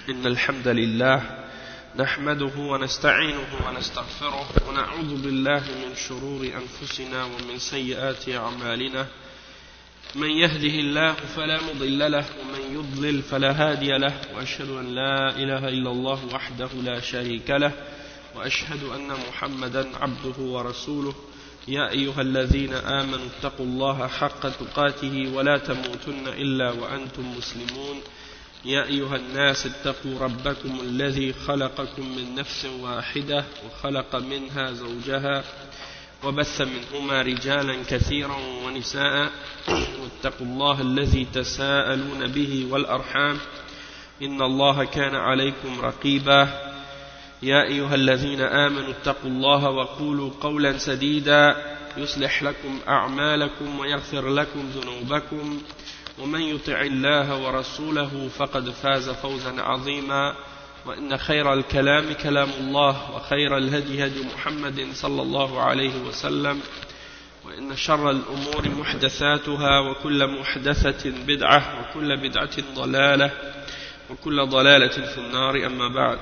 إن الحمد لله نحمده ونستعينه ونستغفره ونعوذ بالله من شرور أنفسنا ومن سيئات أعمالنا من يهده الله فلا مضل له ومن يضلل فلا هادي له وأشهد أن لا إله إلا الله وحده لا شريك له وأشهد أن محمدا عبده ورسوله يا أيها الذين آمنوا اتقوا الله حق تقاته ولا تموتن إلا وأنتم مسلمون يا أيها الناس اتقوا ربكم الذي خلقكم من نفس واحدة وخلق منها زوجها وبث منهما رجالا كثيرا ونساء واتقوا الله الذي تساءلون به والأرحام إن الله كان عليكم رقيبا يا أيها الذين آمنوا اتقوا الله وقولوا قولا سديدا يصلح لكم أعمالكم ويغفر لكم ذنوبكم ومن يطع الله ورسوله فقد فاز فوزا عظيما وإن خير الكلام كلام الله وخير الهدي هدي محمد صلى الله عليه وسلم وإن شر الأمور محدثاتها وكل محدثة بدعة وكل بدعة ضلالة وكل ضلالة في النار أما بعد.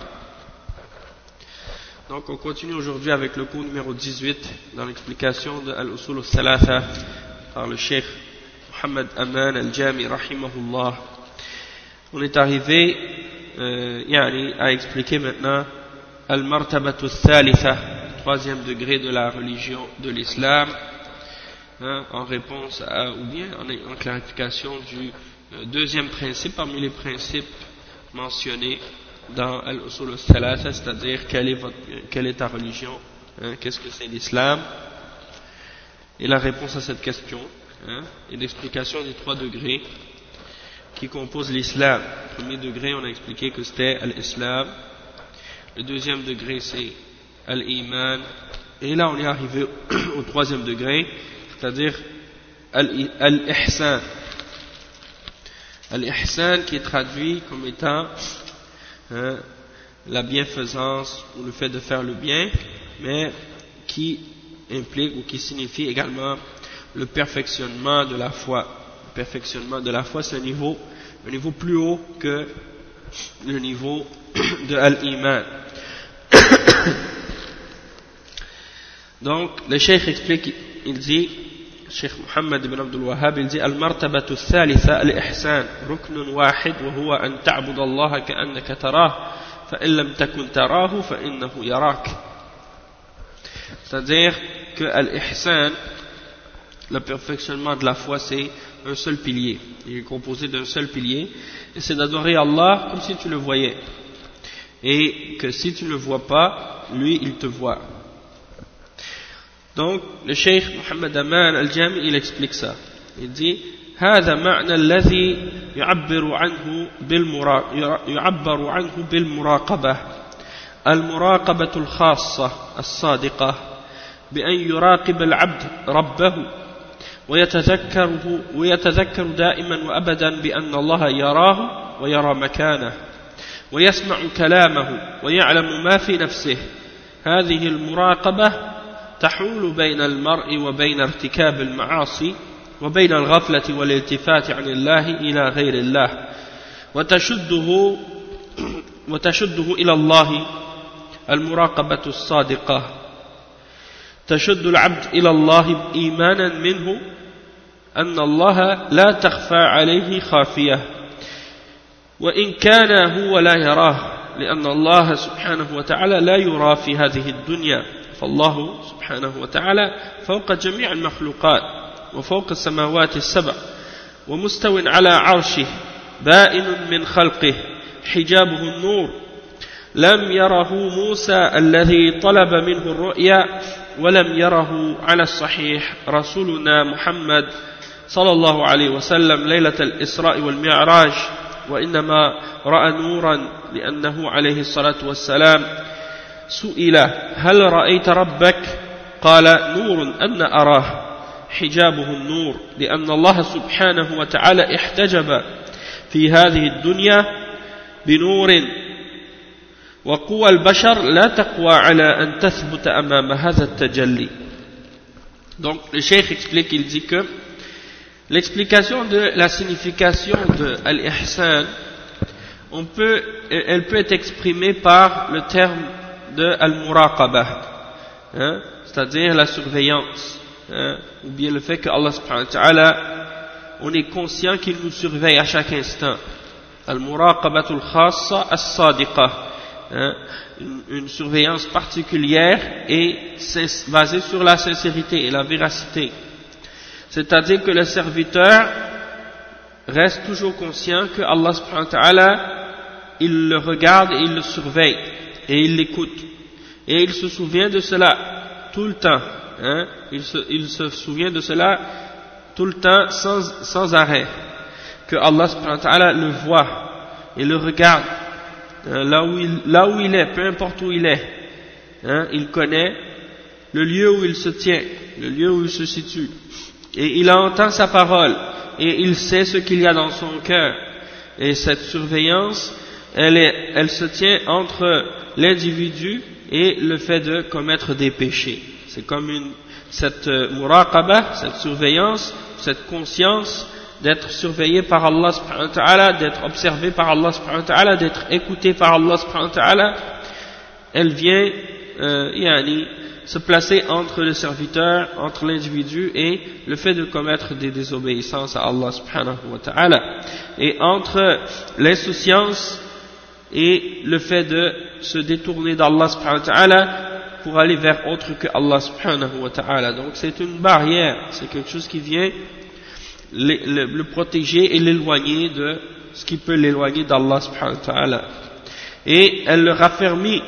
Donc on continue aujourd'hui avec le cours numéro 18 dans l'explication de Al-Usul al-Thalatha par le Cheikh Muhammad Aman al-Jami rahimahullah. On est arrivé à expliquer maintenant Al-Martabatu al-Thalitha, troisième degré de la religion de l'islam, en réponse à, ou bien en clarification du deuxième principe parmi les principes mentionnés dans Al-Usul al-Thalatha, c'est-à-dire quelle est ta religion, qu'est-ce que c'est l'islam, et la réponse à cette question, et l'explication des trois degrés qui composent l'islam. Le premier degré, on a expliqué que c'était al-islam, le deuxième degré c'est al-iman, et là on est arrivé au troisième degré, c'est-à-dire al-ihsan. Al-ihsan qui est traduit comme étant la bienfaisance ou le fait de faire le bien, mais qui implique ou qui signifie également le perfectionnement de la foi. Le perfectionnement de la foi, c'est un niveau plus haut que le niveau de al-iman. Donc le cheikh explique, il dit, Cheikh Muhammad ibn Abdul Wahhab, il dit Al-martabatu al-thalitha al-ihsan ruknun wahid wa huwa an ta'budu Allah ka'annaka tarah fa in lam takun tarahu fa innahu yarak. C'est-à-dire que al-ihsan, le perfectionnement de la foi, c'est un seul pilier. Il est composé d'un seul pilier, et c'est d'adorer Allah comme si tu le voyais, et que si tu ne le vois pas, lui il te voit. Donc, le Cheikh Muhammad Aman al-Jami, il explique ça. Il dit هذا معنى الذي يعبر عنه بالمراقبة المراقبة الخاصة الصادقة بأن يراقب العبد ربه ويتذكر دائما وأبدا بأن الله يراه ويرى مكانه ويسمع كلامه ويعلم ما في نفسه. هذه المراقبة تحول بين المرء وبين ارتكاب المعاصي وبين الغفلة والالتفات عن الله إلى غير الله وتشده إلى الله. المراقبة الصادقة تشد العبد إلى الله إيمانا منه أن الله لا تخفى عليه خافية وإن كان هو لا يراه لأن الله سبحانه وتعالى لا يرى في هذه الدنيا فالله سبحانه وتعالى فوق جميع المخلوقات وفوق السماوات السبع ومستو على عرشه بائن من خلقه حجابه النور لم يره موسى الذي طلب منه الرؤيا ولم يره على الصحيح رسولنا محمد صلى الله عليه وسلم ليلة الإسراء والمعراج وإنما رأى نورا لأنه عليه الصلاة والسلام سئل هل رأيت ربك قال نور أن أراه حجابه النور لأن الله سبحانه وتعالى احتجب في هذه الدنيا بنور وقوى البشر لا تقوى على أن تثبت أمام هذا التجلي. Donc le cheikh explique, il dit que l'explication de la signification de al-ihsan elle peut être exprimée par le terme de al-muraqabah, hein, c'est-à-dire la surveillance, hein, ou bien le fait que Allah subhanahu wa ta'ala, on est conscient qu'il nous surveille à chaque instant. Al-muraqabatul khassa as-sadiqa, hein, une surveillance particulière et basée sur la sincérité et la véracité. C'est-à-dire que le serviteur reste toujours conscient que Allah subhanahu wa ta'ala, il le regarde et il le surveille et il l'écoute. Et il se souvient de cela tout le temps, hein, il se souvient de cela tout le temps sans arrêt, que Allah subhanahu wa ta'ala le voit et le regarde, hein, là où il est, peu importe où il est, hein, il connaît le lieu où il se tient, le lieu où il se situe, et il entend sa parole, et il sait ce qu'il y a dans son cœur. Et cette surveillance, elle se tient entre l'individu et le fait de commettre des péchés. C'est comme cette muraqabah, cette surveillance, cette conscience d'être surveillé par Allah subhanahu wa ta'ala, d'être observé par Allah subhanahu wa ta'ala, d'être écouté par Allah subhanahu wa ta'ala, elle vient se placer entre le serviteur, entre l'individu et le fait de commettre des désobéissances à Allah subhanahu wa ta'ala, et entre l'insouciance et le fait de se détourner d'Allah subhanahu wa ta'ala pour aller vers autre que Allah subhanahu wa ta'ala. Donc c'est une barrière, c'est quelque chose qui vient le protéger et l'éloigner de ce qui peut l'éloigner d'Allah subhanahu wa ta'ala. Et elle leur raffermit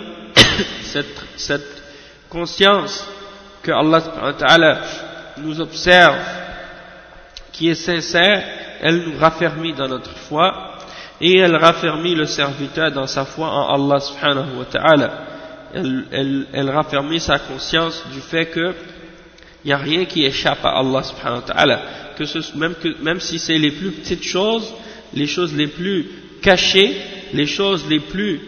cette conscience que Allah subhanahu wa ta'ala nous observe, qui est sincère, elle nous raffermit dans notre foi, et elle raffermit le serviteur dans sa foi en Allah subhanahu wa ta'ala. Elle raffermit sa conscience du fait que il n'y a rien qui échappe à Allah subhanahu wa ta'ala, même si c'est les plus petites choses, les choses les plus cachées, les choses les plus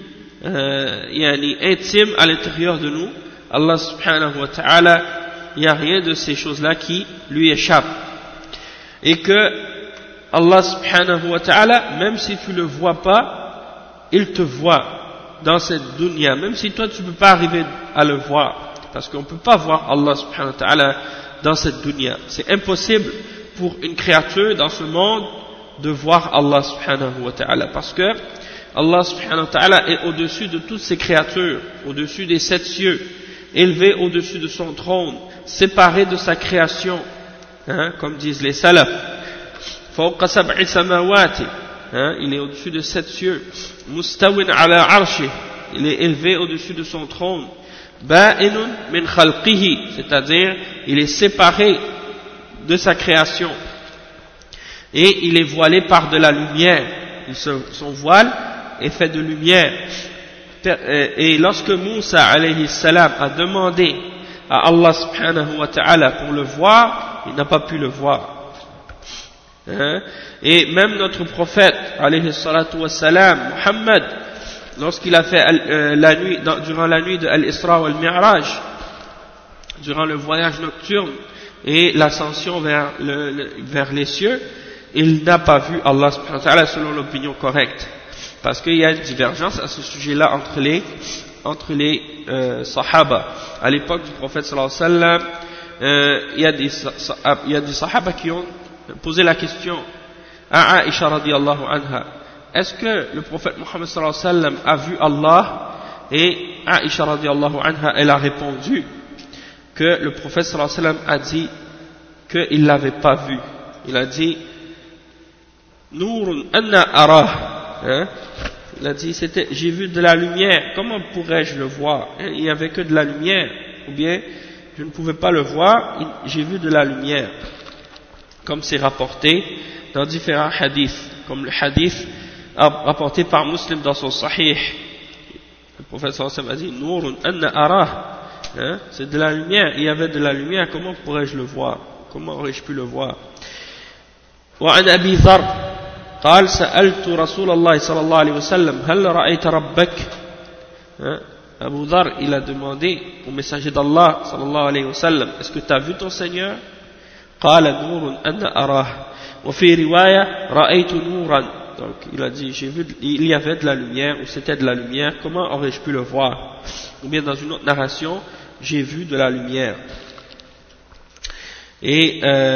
intimes à l'intérieur de nous, Allah subhanahu wa ta'ala, il n'y a rien de ces choses-là qui lui échappe. Et que Allah subhanahu wa ta'ala, même si tu ne le vois pas, il te voit dans cette dunya, même si toi tu ne peux pas arriver à le voir, parce qu'on ne peut pas voir Allah subhanahu wa ta'ala dans cette dunya. C'est impossible pour une créature dans ce monde de voir Allah subhanahu wa ta'ala, parce que Allah subhanahu wa ta'ala est au-dessus de toutes ces créatures, au-dessus des 7 cieux, élevé au-dessus de son trône, séparé de sa création, hein, comme disent les salafs. Fawqa sab'i samawati, il est au-dessus de 7 cieux. Mustawin ala arshi, il est élevé au-dessus de son trône. Ba'inun min khalqihi, c'est-à-dire il est séparé de sa création. Et il est voilé par de la lumière. Son voile est fait de lumière. Et lorsque Moussa alayhi salam a demandé à Allah subhanahu wa ta'ala pour le voir, il n'a pas pu le voir. Et même notre prophète alayhi salatu wa salam, Muhammad, lorsqu'il a fait durant la nuit de Al-Isra wal Mi'raj, durant le voyage nocturne et l'ascension vers les cieux, il n'a pas vu Allah subhanahu wa ta'ala selon l'opinion correcte. Parce qu'il y a une divergence à ce sujet-là entre les sahaba. À l'époque du prophète sallallahu alayhi wa sallam, il y a des sahaba qui ont posé la question à Aïcha radiyallahu anha, est-ce que le prophète Muhammad sallallahu alayhi wa sallam a vu Allah? Et Aïcha radiyallahu anha, elle a répondu que le prophète sallallahu alayhi wa sallam a dit qu'il ne l'avait pas vu. Il a dit Nourun anna arah, il a dit j'ai vu de la lumière, comment pourrais-je le voir? Il n'y avait que de la lumière, ou bien je ne pouvais pas le voir, j'ai vu de la lumière, comme c'est rapporté dans différents hadiths, comme le hadith rapporté par Muslim dans son Sahih. Le prophète sallallahu alayhi wa sallam a dit Nourun anna arah, c'est de la lumière, il y avait de la lumière, comment pourrais-je le voir? Comment aurais-je pu le voir? وعن أبي ذر قال سألت رسول الله صلى الله عليه وسلم هل رأيت ربك؟ Abu Dhar, il a demandé au messager d'Allah sallallahu alayhi wa sallam, est-ce que tu as vu ton Seigneur? قال نور أن أراه وفي رواية رأيت نورا donc il a dit, il y avait de la lumière, ou c'était de la lumière, comment aurais-je pu le voir? Ou bien dans une autre narration, j'ai vu de la lumière. Et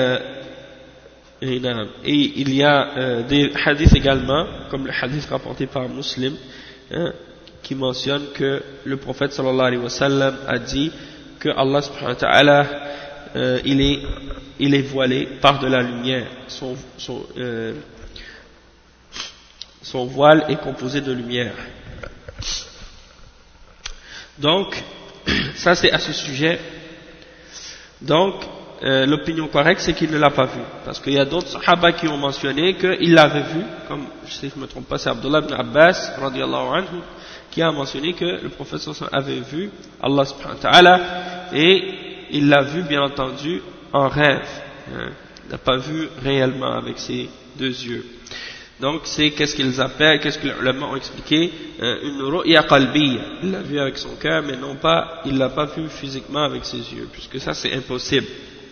il y a des hadiths également, comme le hadith rapporté par Muslim, qui mentionne que le prophète sallallahu alayhi wa sallam a dit que Allah subhanahu wa ta'ala il est voilé par de la lumière. Son voile est composé de lumière. Donc, ça c'est à ce sujet. Donc, l'opinion correcte c'est qu'il ne l'a pas vu. Parce qu'il y a d'autres sahaba qui ont mentionné qu'il l'avait vu, comme, si je ne me trompe pas, c'est Abdullah ibn Abbas, radiyallahu anhu, qui a mentionné que le prophète sallallahu alayhi wa sallam avait vu Allah subhanahu wa ta'ala, et il l'a vu bien entendu en rêve. Il n'a pas vu réellement avec ses deux yeux. Donc c'est qu'est-ce que les ulama ont expliqué, une ru'ya qalbiyya. Il l'a vu avec son cœur, mais non pas, il l'a pas vu physiquement avec ses yeux, puisque ça c'est impossible.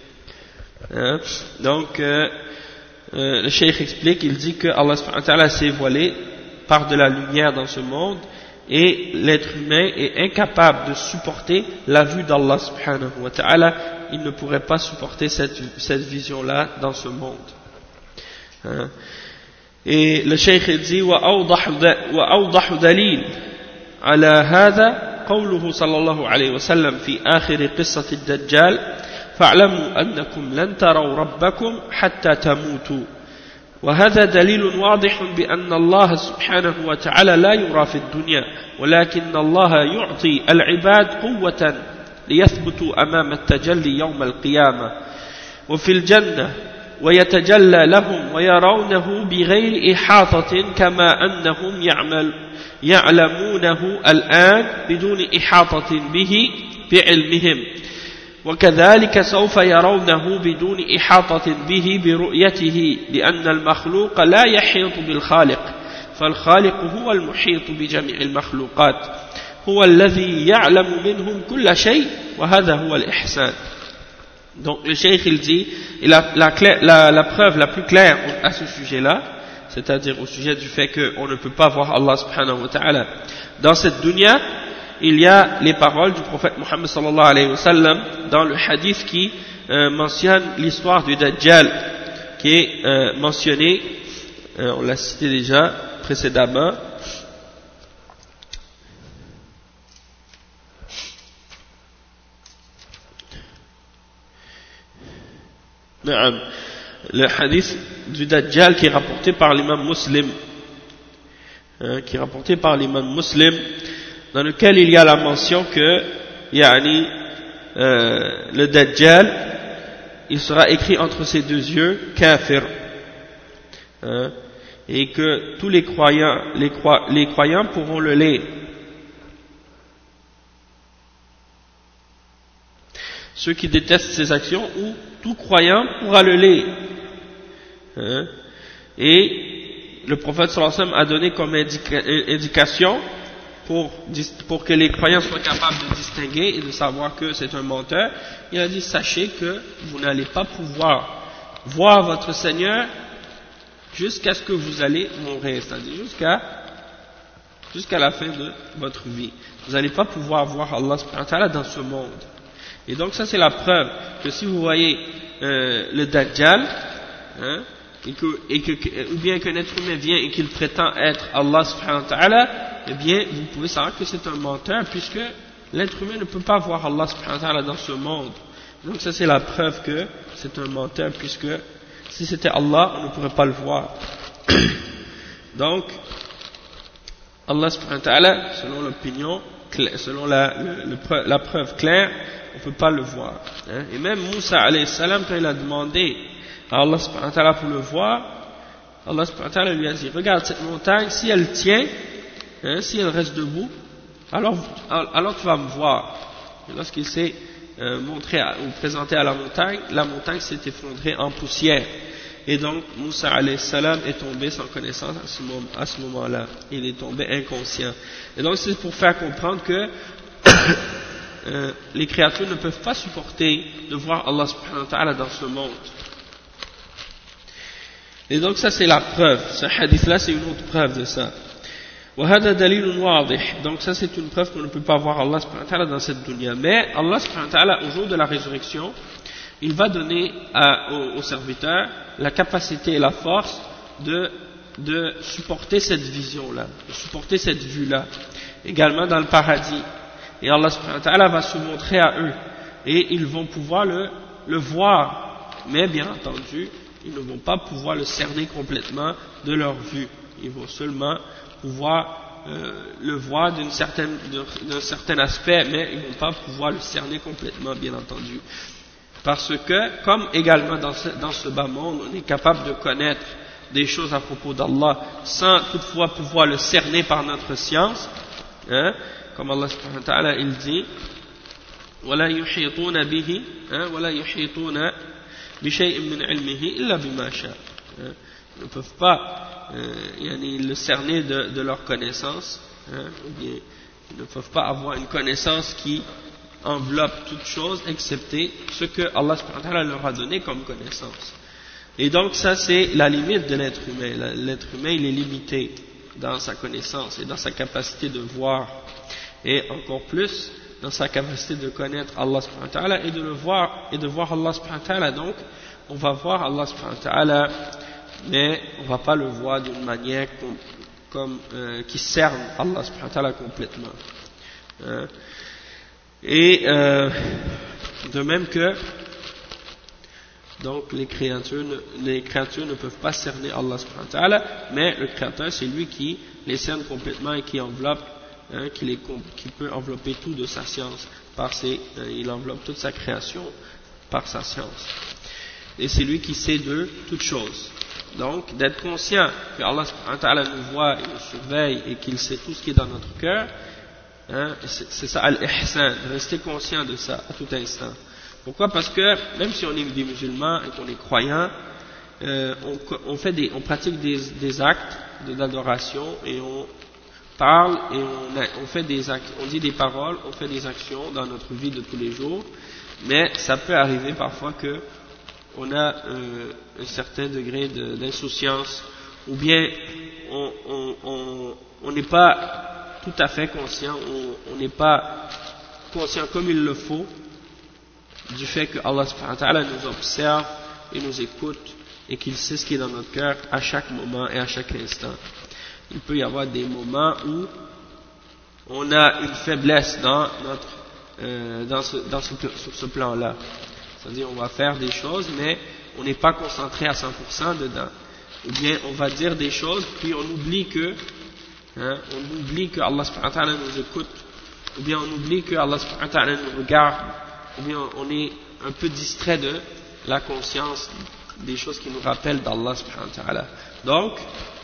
Donc le cheikh explique, il dit que Allah subhanahu wa ta'ala s'est voilé par de la lumière dans ce monde, et l'être humain est incapable de supporter la vue d'Allah subhanahu wa ta'ala. Il ne pourrait pas supporter cette vision-là dans ce monde. Et le cheikh dit وأوضح دليل على هذا قوله صلى الله عليه وسلم في آخر قصة الدجال فاعلموا أنكم لن تروا ربكم حتى تموتوا. وهذا دليل واضح بأن الله سبحانه وتعالى لا يرى في الدنيا، ولكن الله يعطي العباد قوة ليثبتوا أمام التجلي يوم القيامة وفي الجنة، ويتجلى لهم ويرونه بغير إحاطة كما أنهم يعلمونه الآن بدون إحاطة به بعلمهم، وكذلك سوف يرونه بدون إحاطة به برؤيته، لأن المخلوق لا يحيط بالخالق، فالخالق هو المحيط بجميع المخلوقات، هو الذي يعلم منهم كل شيء، وهذا هو الإحسان. Donc le cheikh il dit, et la preuve la plus claire à ce sujet-là, c'est-à-dire au sujet du fait qu'on ne peut pas voir Allah subhanahu wa ta'ala dans cette dunya, il y a les paroles du prophète Muhammad sallallahu alayhi wa sallam dans le hadith qui mentionne l'histoire du Dajjal, qui est mentionné, on l'a cité déjà précédemment. Le hadith du Dajjal qui est rapporté par l'imam Muslim, dans lequel il y a la mention que le Dajjal il sera écrit entre ses deux yeux kafir, et que tous les croyants pourront le lire. Ceux qui détestent ses actions, ou tout croyant pourra le lire. Et le prophète sallallahu alayhi wa sallam a donné comme indication pour que les croyants soient capables de distinguer et de savoir que c'est un menteur. Il a dit, sachez que vous n'allez pas pouvoir voir votre Seigneur jusqu'à ce que vous allez mourir, c'est-à-dire jusqu'à la fin de votre vie. Vous n'allez pas pouvoir voir Allah subhanahu wa ta'ala dans ce monde. Et donc ça c'est la preuve que si vous voyez le Dajjal, ou bien qu'un être humain vient et qu'il prétend être Allah subhanahu wa ta'ala, eh bien vous pouvez savoir que c'est un menteur, puisque l'être humain ne peut pas voir Allah subhanahu wa ta'ala dans ce monde. Donc ça c'est la preuve que c'est un menteur, puisque si c'était Allah on ne pourrait pas le voir. Donc Allah subhanahu wa ta'ala, selon l'opinion, selon la preuve claire, on ne peut pas le voir. Et même Moussa alayhi salam, quand il a demandé à Allah subhanahu wa ta'ala pour le voir, Allah subhanahu wa ta'ala lui a dit, regarde cette montagne, si elle tient, si elle reste debout, alors tu vas me voir. Et lorsqu'il s'est montré ou présenté à la montagne s'est effondrée en poussière. Et donc Moussa alayhi salam est tombé sans connaissance à ce moment-là. Il est tombé inconscient. Et donc c'est pour faire comprendre que les créatures ne peuvent pas supporter de voir Allah subhanahu wa ta'ala dans ce monde. Et donc ça c'est la preuve, ce hadith-là c'est une autre preuve de ça. وهذا دليل واضح. Donc ça c'est une preuve qu'on ne peut pas voir Allah subhanahu wa ta'ala dans cette dunya. Mais Allah subhanahu wa ta'ala au jour de la résurrection, il va donner aux serviteurs la capacité et la force de supporter cette vision-là, de supporter cette vue-là, également dans le paradis. Et Allah subhanahu wa ta'ala va se montrer à eux, et ils vont pouvoir le voir, mais bien entendu, ils ne vont pas pouvoir le cerner complètement de leur vue. Ils vont seulement pouvoir le voir d'un certain aspect, mais ils ne vont pas pouvoir le cerner complètement, bien entendu. Parce que, comme également dans ce bas monde, on est capable de connaître des choses à propos d'Allah sans toutefois pouvoir le cerner par notre science, hein, comme Allah subhanahu wa ta'ala il dit وَلَا يُحِيطُونَ بِهِ وَلَا يُحِيطُونَ بِشَيْءٍ مِّنْ عِلْمِهِ إِلَّا بِمَا شَاءَ. Ils ne peuvent pas le cerner de leur connaissance, ou bien ils ne peuvent pas avoir une connaissance qui enveloppe toute chose excepté ce que Allah subhanahu wa ta'ala leur a donné comme connaissance. Et donc ça c'est la limite de l'être humain. L'être humain il est limité dans sa connaissance et dans sa capacité de voir, et encore plus dans sa capacité de connaître Allah subhanahu wa ta'ala et de le voir et de voir Allah subhanahu wa ta'ala. Donc on va voir Allah subhanahu wa ta'ala, mais on ne va pas le voir d'une manière qui cerne Allah subhanahu wa ta'ala complètement. Et de même que donc les créatures ne peuvent pas cerner Allah subhanahu wa ta'ala, mais le créateur c'est lui qui les cerne complètement et qui enveloppe, qui peut envelopper tout de sa science il enveloppe toute sa création par sa science, et c'est lui qui sait de toutes choses. Donc d'être conscient que Allah subhanahu wa ta'ala nous voit et nous surveille et qu'il sait tout ce qui est dans notre cœur, c'est ça al-ihsan, de rester conscient de ça à tout instant. Pourquoi? Parce que même si on est des musulmans et qu'on est croyants, on pratique des actes d'adoration et on parle et on fait des actes, on dit des paroles, on fait des actions dans notre vie de tous les jours, mais ça peut arriver parfois que on a un certain degré d'insouciance, ou bien on n'est pas tout à fait conscient, on n'est pas conscient comme il le faut du fait que Allah subhanahu wa ta'ala nous observe et nous écoute et qu'il sait ce qui est dans notre cœur à chaque moment et à chaque instant. Il peut y avoir des moments où on a une faiblesse sur ce plan-là. C'est-à-dire on va faire des choses mais on n'est pas concentré à 100% dedans. Ou bien on va dire des choses puis on oublie que Allah subhanahu wa ta'ala nous écoute, ou bien on oublie que Allah subhanahu wa ta'ala nous regarde, ou bien on est un peu distrait de la conscience des choses qui nous rappellent d'Allah subhanahu wa ta'ala. Donc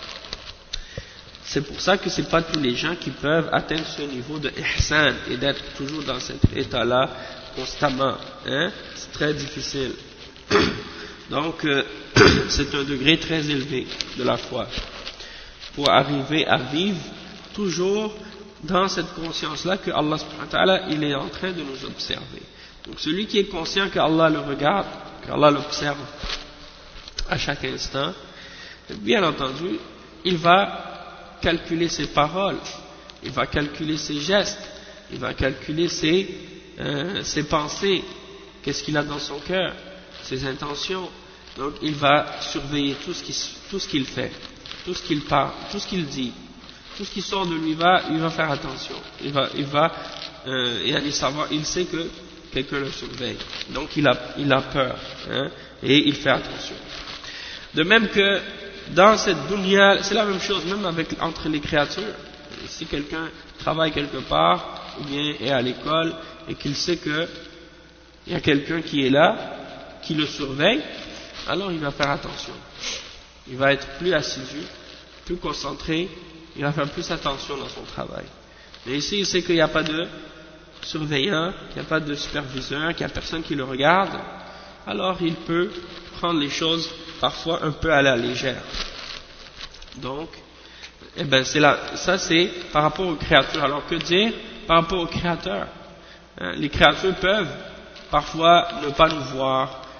c'est pour ça que ce n'est pas tous les gens qui peuvent atteindre ce niveau de ihsan et d'être toujours dans cet état-là constamment, c'est très difficile. Donc c'est un degré très élevé de la foi pour arriver à vivre toujours dans cette conscience-là que Allah subhanahu wa ta'ala il est en train de nous observer. Donc celui qui est conscient que Allah le regarde, que Allah l'observe à chaque instant, bien entendu il va calculer ses paroles, il va calculer ses gestes, il va calculer ses pensées, qu'est-ce qu'il a dans son cœur, ses intentions. Donc il va surveiller tout ce qu'il fait, tout ce qu'il parle, tout ce qu'il dit, tout ce qui sort de lui, il va faire attention. Il va savoir, il sait que quelqu'un le surveille. Donc il a peur, et il fait attention. De même que dans cette dunya, c'est la même chose même entre les créatures. Si quelqu'un travaille quelque part ou bien est à l'école et qu'il sait que il y a quelqu'un qui est là, qui le surveille, alors il va faire attention. Il va être plus assidu, plus concentré, il va faire plus attention dans son travail. Mais ici, il sait qu'il n'y a pas de surveillant, qu'il n'y a pas de superviseur, qu'il n'y a personne qui le regarde, alors il peut prendre les choses parfois un peu à la légère. Donc, ça c'est par rapport aux créatures. Alors que dire par rapport aux créateurs? Les créatures peuvent parfois ne pas nous voir,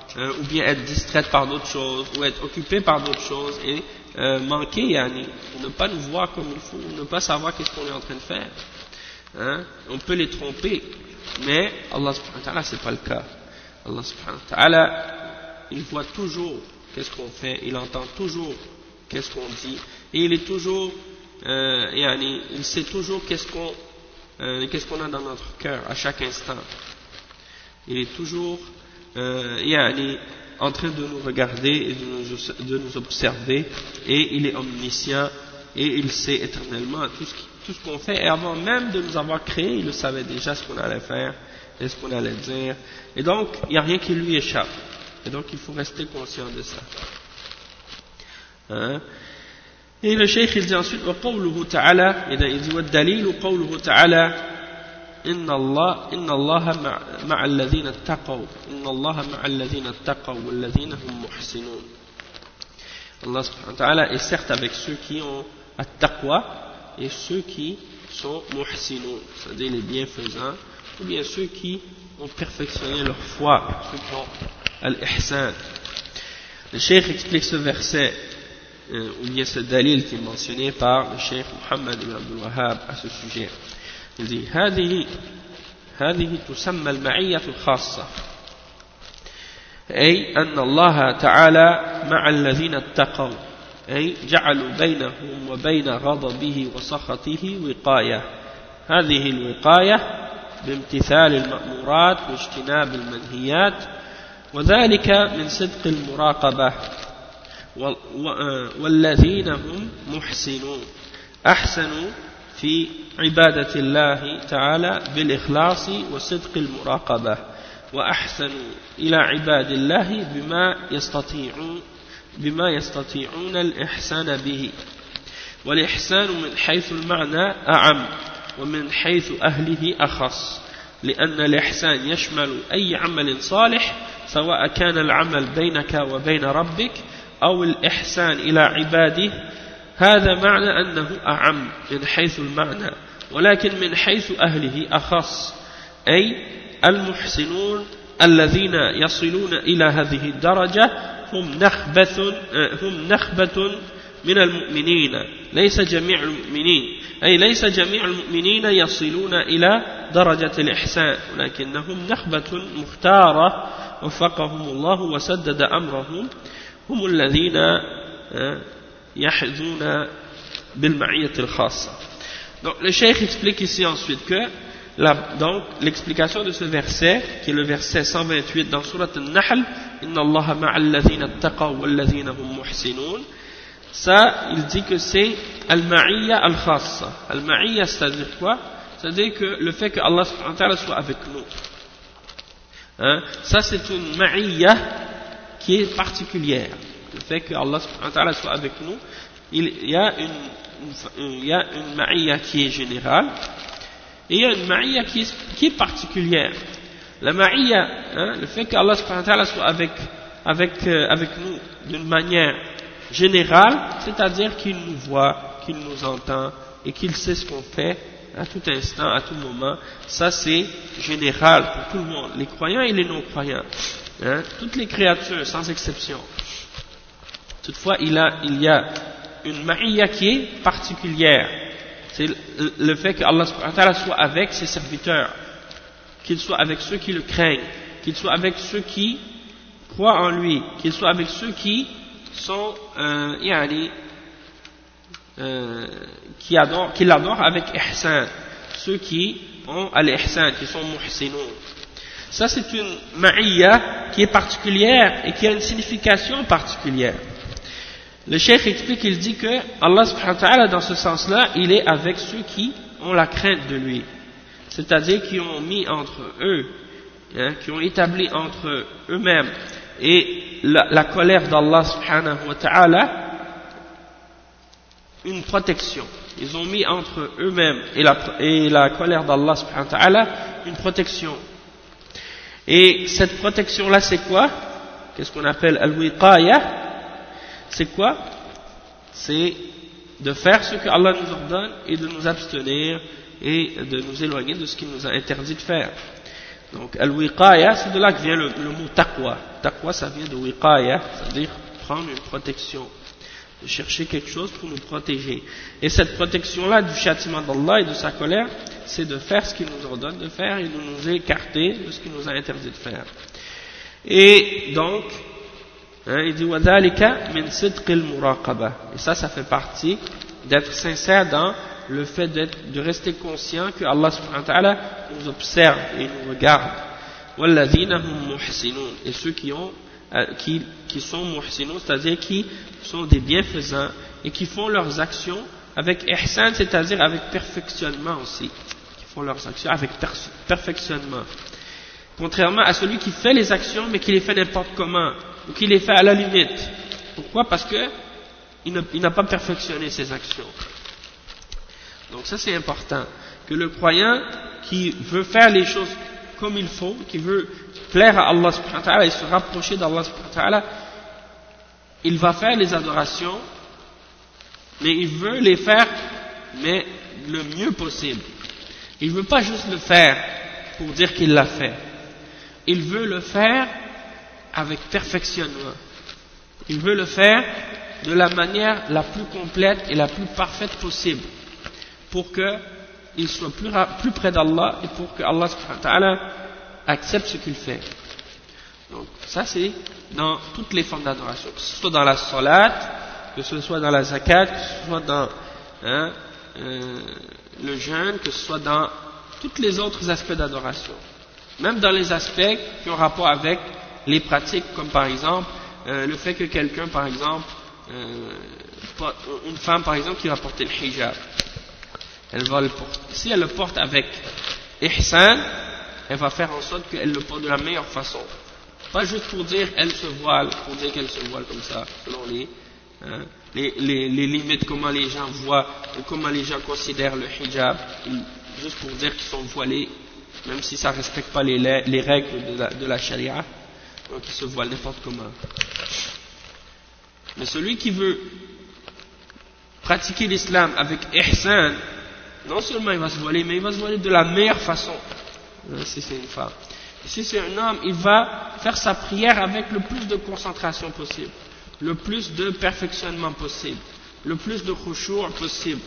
ou bien être distraite par d'autres choses, ou être occupée par d'autres choses, et manquer, yani, ne pas nous voir comme il faut, ne pas savoir qu'est-ce qu'on est en train de faire. Hein? On peut les tromper, mais Allah subhanahu wa ta'ala, c'est pas le cas. Allah subhanahu wa ta'ala, il voit toujours qu'est-ce qu'on fait, il entend toujours qu'est-ce qu'on dit, et il est toujours, yani, il sait toujours qu'est-ce qu'on a dans notre cœur à chaque instant. Il est toujours yani, en train de nous regarder et de nous observer, et il est omniscient et il sait éternellement tout ce qu'on fait, et avant même de nous avoir créé, il le savait déjà ce qu'on allait faire et ce qu'on allait dire, et donc il n'y a rien qui lui échappe, et donc il faut rester conscient de ça. Hein? Et le cheikh il dit ensuite وقوله تعالى il dit والدليل قوله تعالى إن الله مع الذين اتقوا إن الله مع الذين اتقوا والذين هم محسنون. Allah subhanahu wa ta'ala est certes avec ceux qui ont at-taqwa et ceux qui sont muhsinun, c'est-à-dire les bienfaisants, ou bien ceux qui ont perfectionné leur foi, ceux qui ont al-ihsan. Le cheikh explique ce verset ou bien ce dalil qui est mentionné par le cheikh Muhammad ibn Abdul Wahhab à ce sujet. Il dit هذه تسمى المعية الخاصة، أي أن الله تعالى مع الذين اتقوا، أي جعلوا بينهم وبين غضبه وسخطه وقاية. هذه الوقاية بامتثال المأمورات واجتناب المنهيات، وذلك من صدق المراقبة. والذين هم محسنون أحسنوا في عبادة الله تعالى بالإخلاص وصدق المراقبة، وأحسنوا إلى عباد الله بما يستطيعون الإحسان به. والإحسان من حيث المعنى أعم ومن حيث أهله أخص، لأن الإحسان يشمل أي عمل صالح سواء كان العمل بينك وبين ربك أو الإحسان إلى عباده. هذا معنى أنه أعم من حيث المعنى، ولكن من حيث أهله أخص، أي المحسنون الذين يصلون إلى هذه الدرجة هم نخبة من المؤمنين، ليس جميع المؤمنين، أي ليس جميع المؤمنين يصلون إلى درجة الإحسان، ولكنهم نخبة مختارة وفقهم الله وسدد أمرهم، هم الذين يحظون بالمعية الخاصة. Donc le cheikh explique ici ensuite que donc l'explication de ce verset, qui est le verset 128 dans Surat An-Nahl, Inna Allaha ma'al ladhina attaqaw wal ladhina hum muhsinun, ça il dit que c'est al-ma'iyya al-khassa. Al-ma'iyya, c'est-à-dire quoi? C'est-à-dire que le fait que Allah subhanahu wa ta'ala soit avec nous, hein? Ça c'est une ma'iyya qui est particulière. Le fait que Allah subhanahu wa ta'ala soit avec nous, il y a une ma'iyya qui est générale, et il y a une ma'iyya qui est particulière. La ma'iyya, hein, le fait que Allah subhanahu wa ta'ala soit avec nous d'une manière générale, c'est-à-dire qu'il nous voit, qu'il nous entend et qu'il sait ce qu'on fait à tout instant, à tout moment, ça c'est général pour tout le monde, les croyants et les non-croyants, hein, toutes les créatures sans exception. Toutefois, il y a une ma'iyya qui est particulière. C'est le fait que Allah subhanahu wa ta'ala soit avec ses serviteurs, qu'il soit avec ceux qui le craignent, qu'il soit avec ceux qui croient en lui, qu'il soit avec ceux qui sont qui l'adorent avec ihsan, ceux qui ont al-ihsan, qui sont muhsinun. Ça c'est une ma'iyya qui est particulière et qui a une signification particulière. Le cheikh explique, il dit que Allah subhanahu wa ta'ala dans ce sens-là, il est avec ceux qui ont la crainte de lui, c'est-à-dire qui ont mis entre eux, hein, qui ont établi entre eux-mêmes et la colère d'Allah subhanahu wa ta'ala une protection. Ils ont mis entre eux-mêmes et la colère d'Allah subhanahu wa ta'ala une protection. Et cette protection-là, c'est quoi? Qu'est-ce qu'on appelle al-wiqaya? C'est quoi? C'est de faire ce que Allah nous ordonne et de nous abstenir et de nous éloigner de ce qu'il nous a interdit de faire. Donc, al-wiqaya, c'est de là que vient le mot taqwa. Taqwa, ça vient de wiqaya, c'est-à-dire prendre une protection, de chercher quelque chose pour nous protéger. Et cette protection-là du châtiment d'Allah et de sa colère, c'est de faire ce qu'il nous ordonne de faire et de nous écarter de ce qu'il nous a interdit de faire. Et donc, il dit وَذَلِكَ مِنْ صِدْقِ الْمُرَاقَبَةِ. Et ça fait partie d'être sincère dans le fait de rester conscient que Allah subhanahu wa ta'ala nous observe et nous regarde. وَالَّذِينَ هُمْ مُحْسِنُونَ. Et ceux qui sont muhsinun, c'est-à-dire qui sont des bienfaisants et qui font leurs actions avec ihsan, c'est-à-dire avec perfectionnement aussi. Qui font leurs actions avec perfectionnement. Contrairement à celui qui fait les actions mais qui les fait n'importe comment ou qui les fait à la limite. Pourquoi? Parce que il n'a pas perfectionné ses actions. Donc ça c'est important, que le croyant qui veut faire les choses comme il faut, qui veut plaire à Allah subhanahu wa ta'ala et se rapprocher d'Allah subhanahu wa ta'ala, il va faire les adorations, mais il veut les faire mais le mieux possible. Il ne veut pas juste le faire pour dire qu'il l'a fait. Il veut le faire avec perfectionnement. Il veut le faire de la manière la plus complète et la plus parfaite possible, pour qu'il soit plus près d'Allah et pour que Allah subhanahu wa ta'ala accepte ce qu'il fait. Donc ça c'est dans toutes les formes d'adoration, que ce soit dans la salat, que ce soit dans la zakat, que ce soit dans le jeûne, que ce soit dans tous les autres aspects d'adoration. Même dans les aspects qui ont rapport avec les pratiques, comme par exemple le fait que quelqu'un, par exemple, une femme par exemple qui va porter le hijab, elle va le porter. Si elle le porte avec ihsan, elle va faire en sorte qu'elle le porte de la meilleure façon. Pas juste pour dire elle se voile, pour dire qu'elle se voile comme ça, selon les limites, comment les gens voient, et comment les gens considèrent le hijab, juste pour dire qu'ils sont voilés, même si ça ne respecte pas les règles de la charia, donc ils se voilent n'importe comment. Mais celui qui veut pratiquer l'islam avec ihsan, non seulement il va se voiler, mais il va se voiler de la meilleure façon. Si c'est une femme. Et si c'est un homme, il va faire sa prière avec le plus de concentration possible, le plus de perfectionnement possible, le plus de khushu' possible.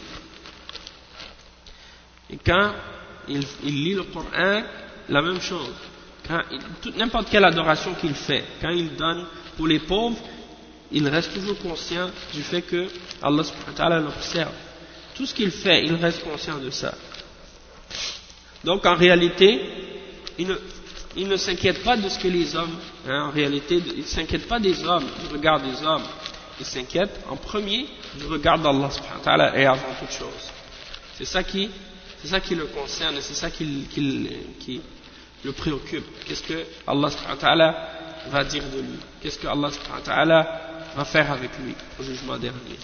Et quand il lit le Coran, la même chose. N'importe quelle adoration qu'il fait, quand il donne pour les pauvres, il reste toujours conscient du fait que Allah subhanahu wa ta'ala l'observe. Tout ce qu'il fait, il reste conscient de ça. Donc en réalité, il ne s'inquiète pas de ce que les hommes, en réalité, il ne s'inquiète pas des hommes, du regard des hommes. Il s'inquiète en premier du regard d'Allah subhanahu wa ta'ala et avant toute chose. C'est ça qui le concerne et c'est ça qui le préoccupe. Qu'est-ce que Allah subhanahu wa ta'ala va dire de lui? Qu'est-ce que Allah subhanahu wa ta'ala va faire avec lui au jugement dernier?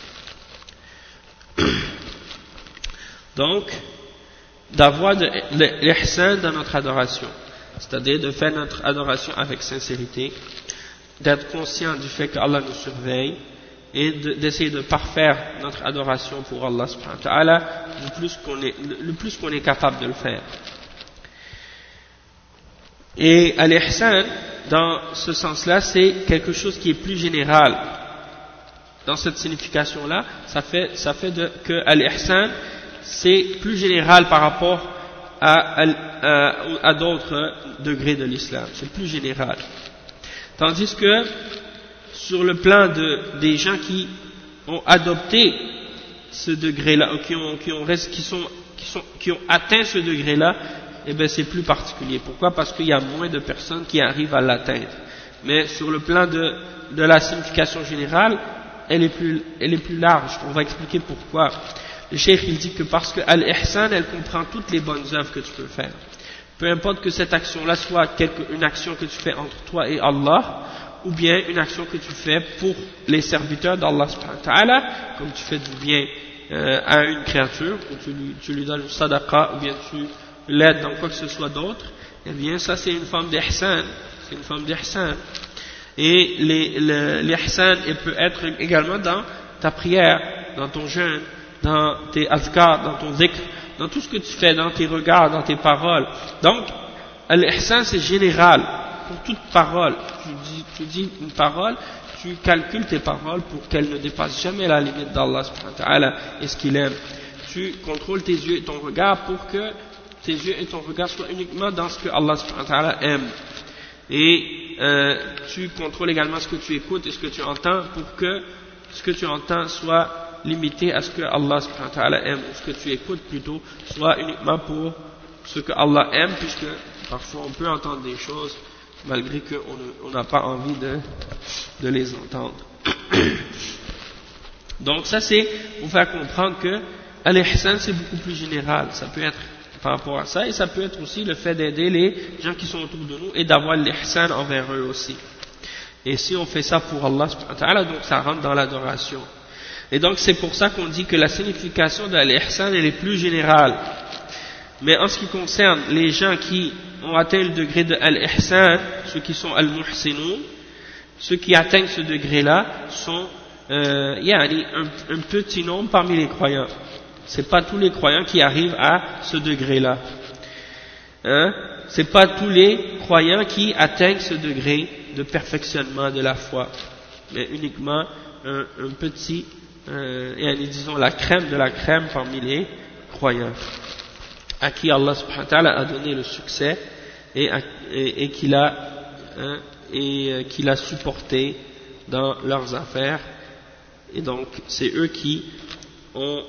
Donc, d'avoir de l'ihsan dans notre adoration, c'est-à-dire de faire notre adoration avec sincérité, d'être conscient du fait qu'Allah nous surveille et d'essayer de parfaire notre adoration pour Allah subhanahu wa ta'ala le plus qu'on est capable de le faire. Et al-ihsan, dans ce sens-là, c'est quelque chose qui est plus général. Dans cette signification-là, ça fait que al-ihsan, c'est plus général par rapport à d'autres degrés de l'islam. C'est plus général. Tandis que sur le plan des gens qui ont adopté ce degré-là, ou qui ont atteint ce degré-là, eh bien c'est plus particulier. Pourquoi? Parce qu'il y a moins de personnes qui arrivent à l'atteindre. Mais sur le plan de la signification générale, elle est plus large. On va expliquer pourquoi. Le cheikh il dit que parce que al-ihsan, elle comprend toutes les bonnes œuvres que tu peux faire. Peu importe que cette action-là soit une action que tu fais entre toi et Allah, ou bien une action que tu fais pour les serviteurs d'Allah subhanahu wa ta'ala, comme tu fais du bien à une créature, ou tu lui donnes une sadaqa, ou bien tu l'aides dans quoi que ce soit d'autre, eh bien ça c'est une forme d'ihsan. C'est une forme d'ihsan. Et l'ihsan, il peut être également dans ta prière, dans ton jeûne, dans tes azkar, dans ton zikr, dans tout ce que tu fais, dans tes regards, dans tes paroles. Donc, al-ihsan c'est général, pour toute parole. Tu dis une parole, tu calcules tes paroles pour qu'elles ne dépassent jamais la limite d'Allah subhanahu wa ta'ala et ce qu'il aime. Tu contrôles tes yeux et ton regard pour que tes yeux et ton regard soient uniquement dans ce que Allah subhanahu wa ta'ala aime. Et tu contrôles également ce que tu écoutes et ce que tu entends pour que ce que tu entends soit limité à ce que Allah subhanahu wa ta'ala aime, ou ce que tu écoutes plutôt soit uniquement pour ce que Allah aime, puisque parfois on peut entendre des choses malgré qu'on n'a pas envie de les entendre. Donc ça c'est pour faire comprendre que al-ihsan c'est beaucoup plus général, ça peut être par rapport à ça, et ça peut être aussi le fait d'aider les gens qui sont autour de nous et d'avoir l'ihsan envers eux aussi. Et si on fait ça pour Allah subhanahu wa ta'ala, donc ça rentre dans l'adoration. Et donc c'est pour ça qu'on dit que la signification de l'ihsan elle est plus générale. Mais en ce qui concerne les gens qui ont atteint le degré de al-ihsan, ceux qui sont al-muhsinoun, ceux qui atteignent ce degré-là sont un petit nombre parmi les croyants. C'est pas tous les croyants qui arrivent à ce degré-là. C'est pas tous les croyants qui atteignent ce degré de perfectionnement de la foi, mais uniquement un petit, disons la crème de la crème parmi les croyants, à qui Allah subhanahu wa ta'ala a donné le succès et qu'il a supporté dans leurs affaires. Et donc c'est eux qui ont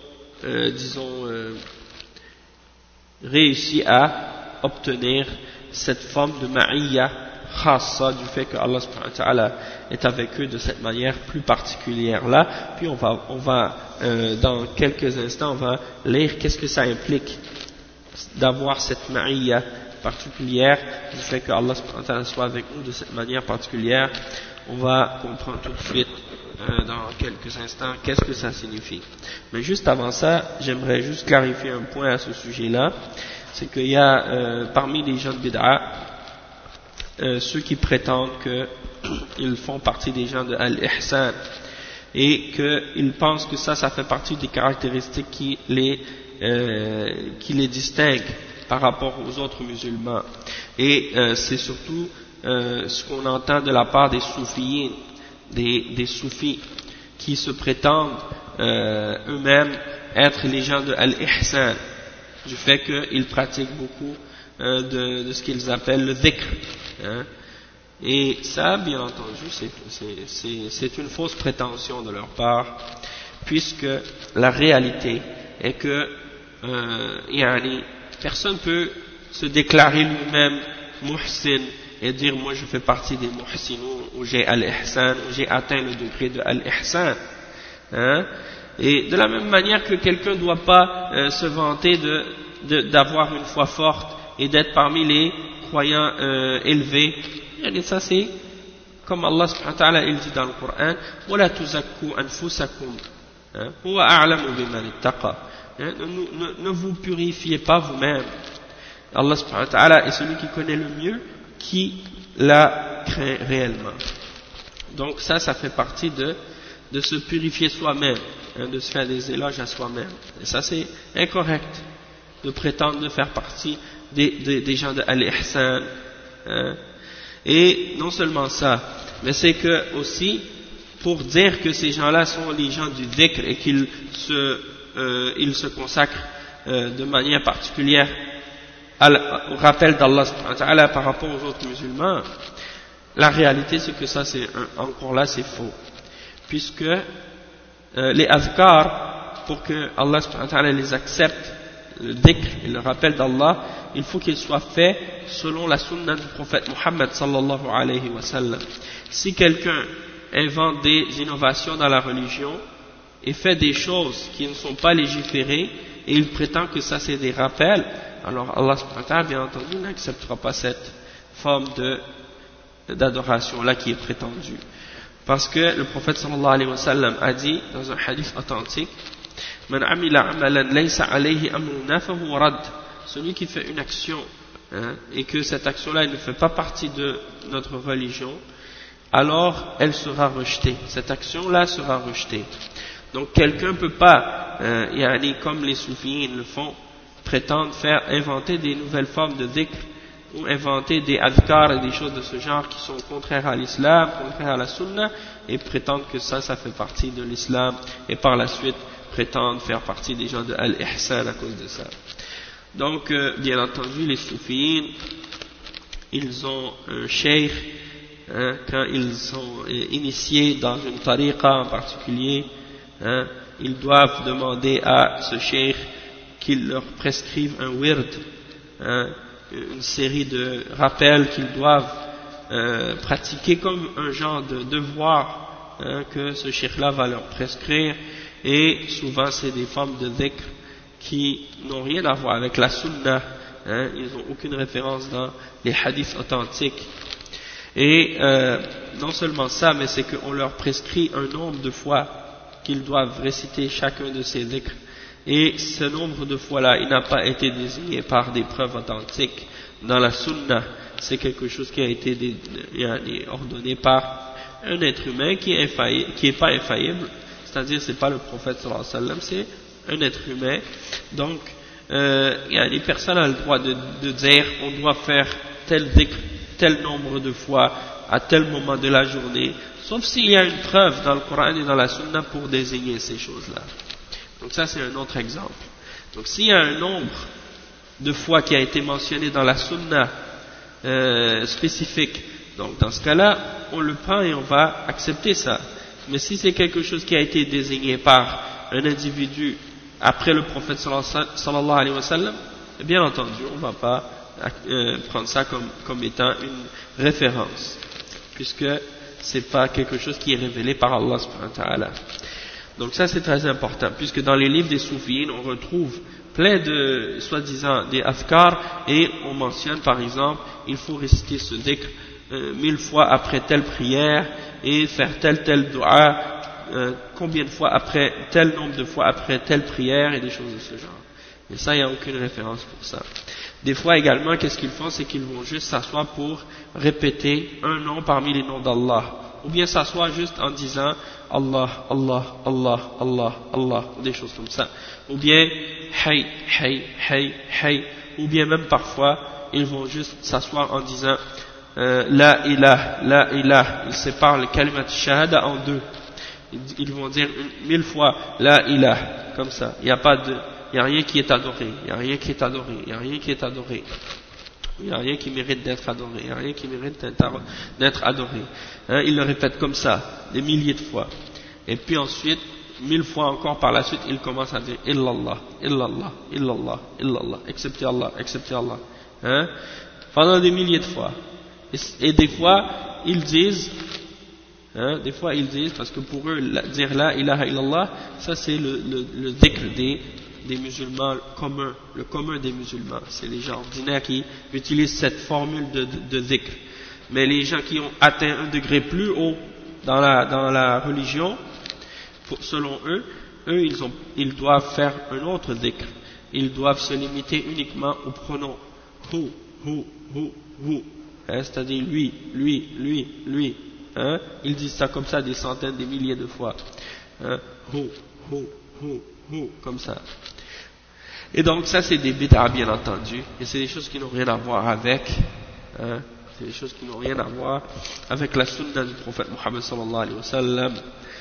réussi à obtenir cette forme de ma'iyya khassa du fait que Allah subhanahu wa ta'ala est avec eux de cette manière plus particulière là. Puis on va dans quelques instants on va lire qu'est-ce que ça implique d'avoir cette ma'iyya particulière du fait que Allah subhanahu wa ta'ala soit avec nous de cette manière particulière. On va comprendre tout de suite dans quelques instants qu'est-ce que ça signifie. Mais juste avant ça, j'aimerais juste clarifier un point à ce sujet-là, c'est qu'il y a parmi les gens de bid'a ceux qui prétendent qu'ils font partie des gens de al-ihsan et qu'ils pensent que ça fait partie des caractéristiques qui les distinguent par rapport aux autres musulmans. Et c'est surtout ce qu'on entend de la part des soufis, des soufis qui se prétendent eux-mêmes être les gens de al-ihsan, du fait qu'ils pratiquent beaucoup de ce qu'ils appellent le dhikr. Et ça, bien entendu, c'est une fausse prétention de leur part, puisque la réalité est que personne ne peut se déclarer lui-même muhsin et dire moi je fais partie des muhsinous, ou j'ai al-ihsan, ou j'ai atteint le degré de al-ihsan. Et de la même manière que quelqu'un ne doit pas se vanter d'avoir une foi forte et d'être parmi les croyants élevés. Et ça c'est comme Allah subhanahu wa ta'ala il dit dans le Coran وَلَا تُزَكُّوا أَنفُسَكُمْ هُوَ أَعْلَمُ بِمَنِ اتَّقَى. Ne vous purifiez pas vous-même. Allah subhanahu wa ta'ala est celui qui connaît le mieux qui la craint réellement. Donc ça fait partie de se purifier soi-même, de se faire des éloges à soi-même. Et ça c'est incorrect de prétendre de faire partie des gens de al-ihsan. Et non seulement ça, mais c'est que aussi pour dire que ces gens-là sont les gens du dhikr et qu'ils se consacrent de manière particulière au rappel d'Allah subhanahu wa ta'ala par rapport aux autres musulmans, la réalité c'est que ça encore là c'est faux, puisque les azkar, pour que Allah subhanahu wa ta'ala les accepte, le dhikr et le rappel d'Allah, il faut qu'il soit fait selon la sunna du prophète Muhammad sallallahu alayhi wa sallam. Si quelqu'un invente des innovations dans la religion et fait des choses qui ne sont pas légiférées et il prétend que ça c'est des rappels, alors Allah subhanahu wa ta'ala bien entendu n'acceptera pas cette forme d'adoration là qui est prétendue, parce que le prophète sallallahu alayhi wa sallam a dit dans un hadith authentique Man amila amalan laysa alayhi amruna fahuwa rad. Celui qui fait une action et que cette action-là ne fait pas partie de notre religion, alors elle sera rejetée. Cette action-là sera rejetée. Donc quelqu'un ne peut pas, comme les soufis le font, prétendre inventer des nouvelles formes de dhikr ou inventer des adhkars et des choses de ce genre qui sont contraires à l'islam, contraires à la sunna, et prétendent que ça fait partie de l'islam, et par la suite prétendent faire partie des gens de Al-Ihsan à cause de ça. Donc, bien entendu, les soufiyins, ils ont un cheikh, quand ils sont initiés dans une tariqa en particulier, ils doivent demander à ce cheikh qu'il leur prescrive un wird, une série de rappels qu'ils doivent pratiquer comme un genre de devoir que ce cheikh-là va leur prescrire, et souvent c'est des formes de dhikr qui n'ont rien à voir avec la sunna, ils n'ont aucune référence dans les hadiths authentiques. Et non seulement ça, mais c'est qu'on leur prescrit un nombre de fois qu'ils doivent réciter chacun de ces dhikrs. Et ce nombre de fois-là, il n'a pas été désigné par des preuves authentiques dans la sunna. C'est quelque chose qui a été ordonné par un être humain qui est pas infaillible. C'est-à-dire, c'est pas le prophète sallallahu alayhi wa sallam, c'est un être humain. Donc, les personnes ont le droit de dire on doit faire tel dhikr, tel nombre de fois, à tel moment de la journée, sauf s'il y a une preuve dans le Coran et dans la Sunna pour désigner ces choses-là. Donc ça, c'est un autre exemple. Donc s'il y a un nombre de fois qui a été mentionné dans la Sunna spécifique, donc dans ce cas-là, on le prend et on va accepter ça. Mais si c'est quelque chose qui a été désigné par un individu après le prophète sallallahu alayhi wa sallam, bien entendu, on ne va pas prendre ça comme étant une référence, puisque c'est pas quelque chose qui est révélé par Allah subhanahu wa ta'ala. Donc ça c'est très important, puisque dans les livres des soufiyins on retrouve plein de soi-disant des adhkars, et on mentionne par exemple il faut réciter ce dhikr 1000 fois après telle prière, et faire tel dua combien de fois après, tel nombre de fois après telle prière, et des choses de ce genre. Et ça, il n'y a aucune référence pour ça. Des fois également, qu'est-ce qu'ils font? C'est qu'ils vont juste s'asseoir pour répéter un nom parmi les noms d'Allah. Ou bien s'asseoir juste en disant Allah, Allah, Allah, Allah, Allah, ou des choses comme ça. Ou bien Hay, Hay, Hay, Hay. Ou bien même parfois, ils vont juste s'asseoir en disant La ilah, la ilah. Ils séparent le kalimat shahada en deux. Ils vont dire 1000 fois La ilah, comme ça. Il n'y a rien qui est adoré, il n'y a rien qui est adoré, il n'y a rien qui est adoré, il n'y a rien qui mérite d'être adoré, il n'y a rien qui mérite d'être adoré. Il le répète comme ça, des milliers de fois. Et puis ensuite, 1000 fois encore par la suite, il commence à dire Illallah, Illallah, Illallah, Illallah, excepté Allah, excepté Allah. Pendant des milliers de fois. Et des fois, ils disent, parce que pour eux, dire la ilaha illallah, ça c'est le dhikr des musulmans communs, le commun des musulmans. C'est les gens ordinaires qui utilisent cette formule de dhikr. Mais les gens qui ont atteint un degré plus haut dans la religion, selon eux, ils doivent faire un autre dhikr. Ils doivent se limiter uniquement au pronom hu, hu, hu, hu. C'est-à-dire lui, lui, lui, lui. Ils disent ça comme ça des centaines, des milliers de fois. Hu, hu, hu, hu, comme ça. Et donc ça c'est des bid'a bien entendu, et c'est des choses qui n'ont rien à voir avec, c'est des choses qui n'ont rien à voir avec la sunna du prophète Muhammad sallallahu alayhi wa sallam.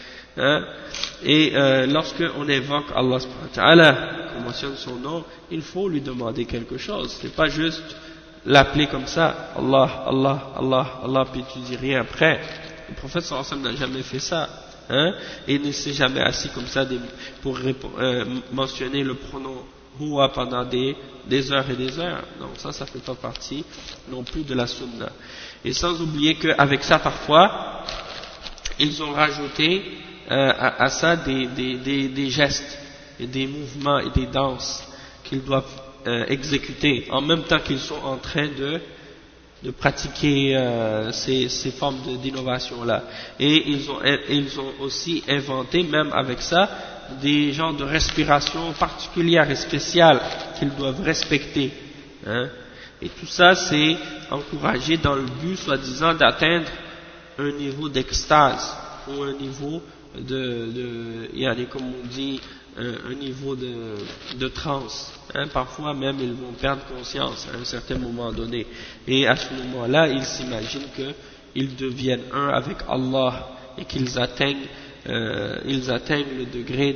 Et lorsque on invoque Allah subhanahu wa ta'ala, qu'on mentionne son nom, il faut lui demander quelque chose. C'est pas juste l'appeler comme ça, Allah, Allah, Allah, Allah, puis tu dis rien après. Le prophète sallallahu alayhi wa sallam n'a jamais fait ça. Et il ne s'est jamais assis comme ça pour mentionner le pronom huwa pendant des heures et des heures. Donc ça fait pas partie non plus de la sunna. Et sans oublier qu'avec ça parfois ils ont rajouté à ça des gestes et des mouvements et des danses qu'ils doivent exécuter en même temps qu'ils sont en train de pratiquer ces formes d'innovation là. Et ils ont aussi inventé, même avec ça, des genres de respiration particulières et spéciales qu'ils doivent respecter. Et tout ça, c'est encouragé dans le but, soi-disant, d'atteindre un niveau d'extase ou un niveau comme on dit, un niveau de transe. Parfois même ils vont perdre conscience à un certain moment donné. Et à ce moment-là, ils s'imaginent qu'ils deviennent un avec Allah et qu'ils atteignent le degré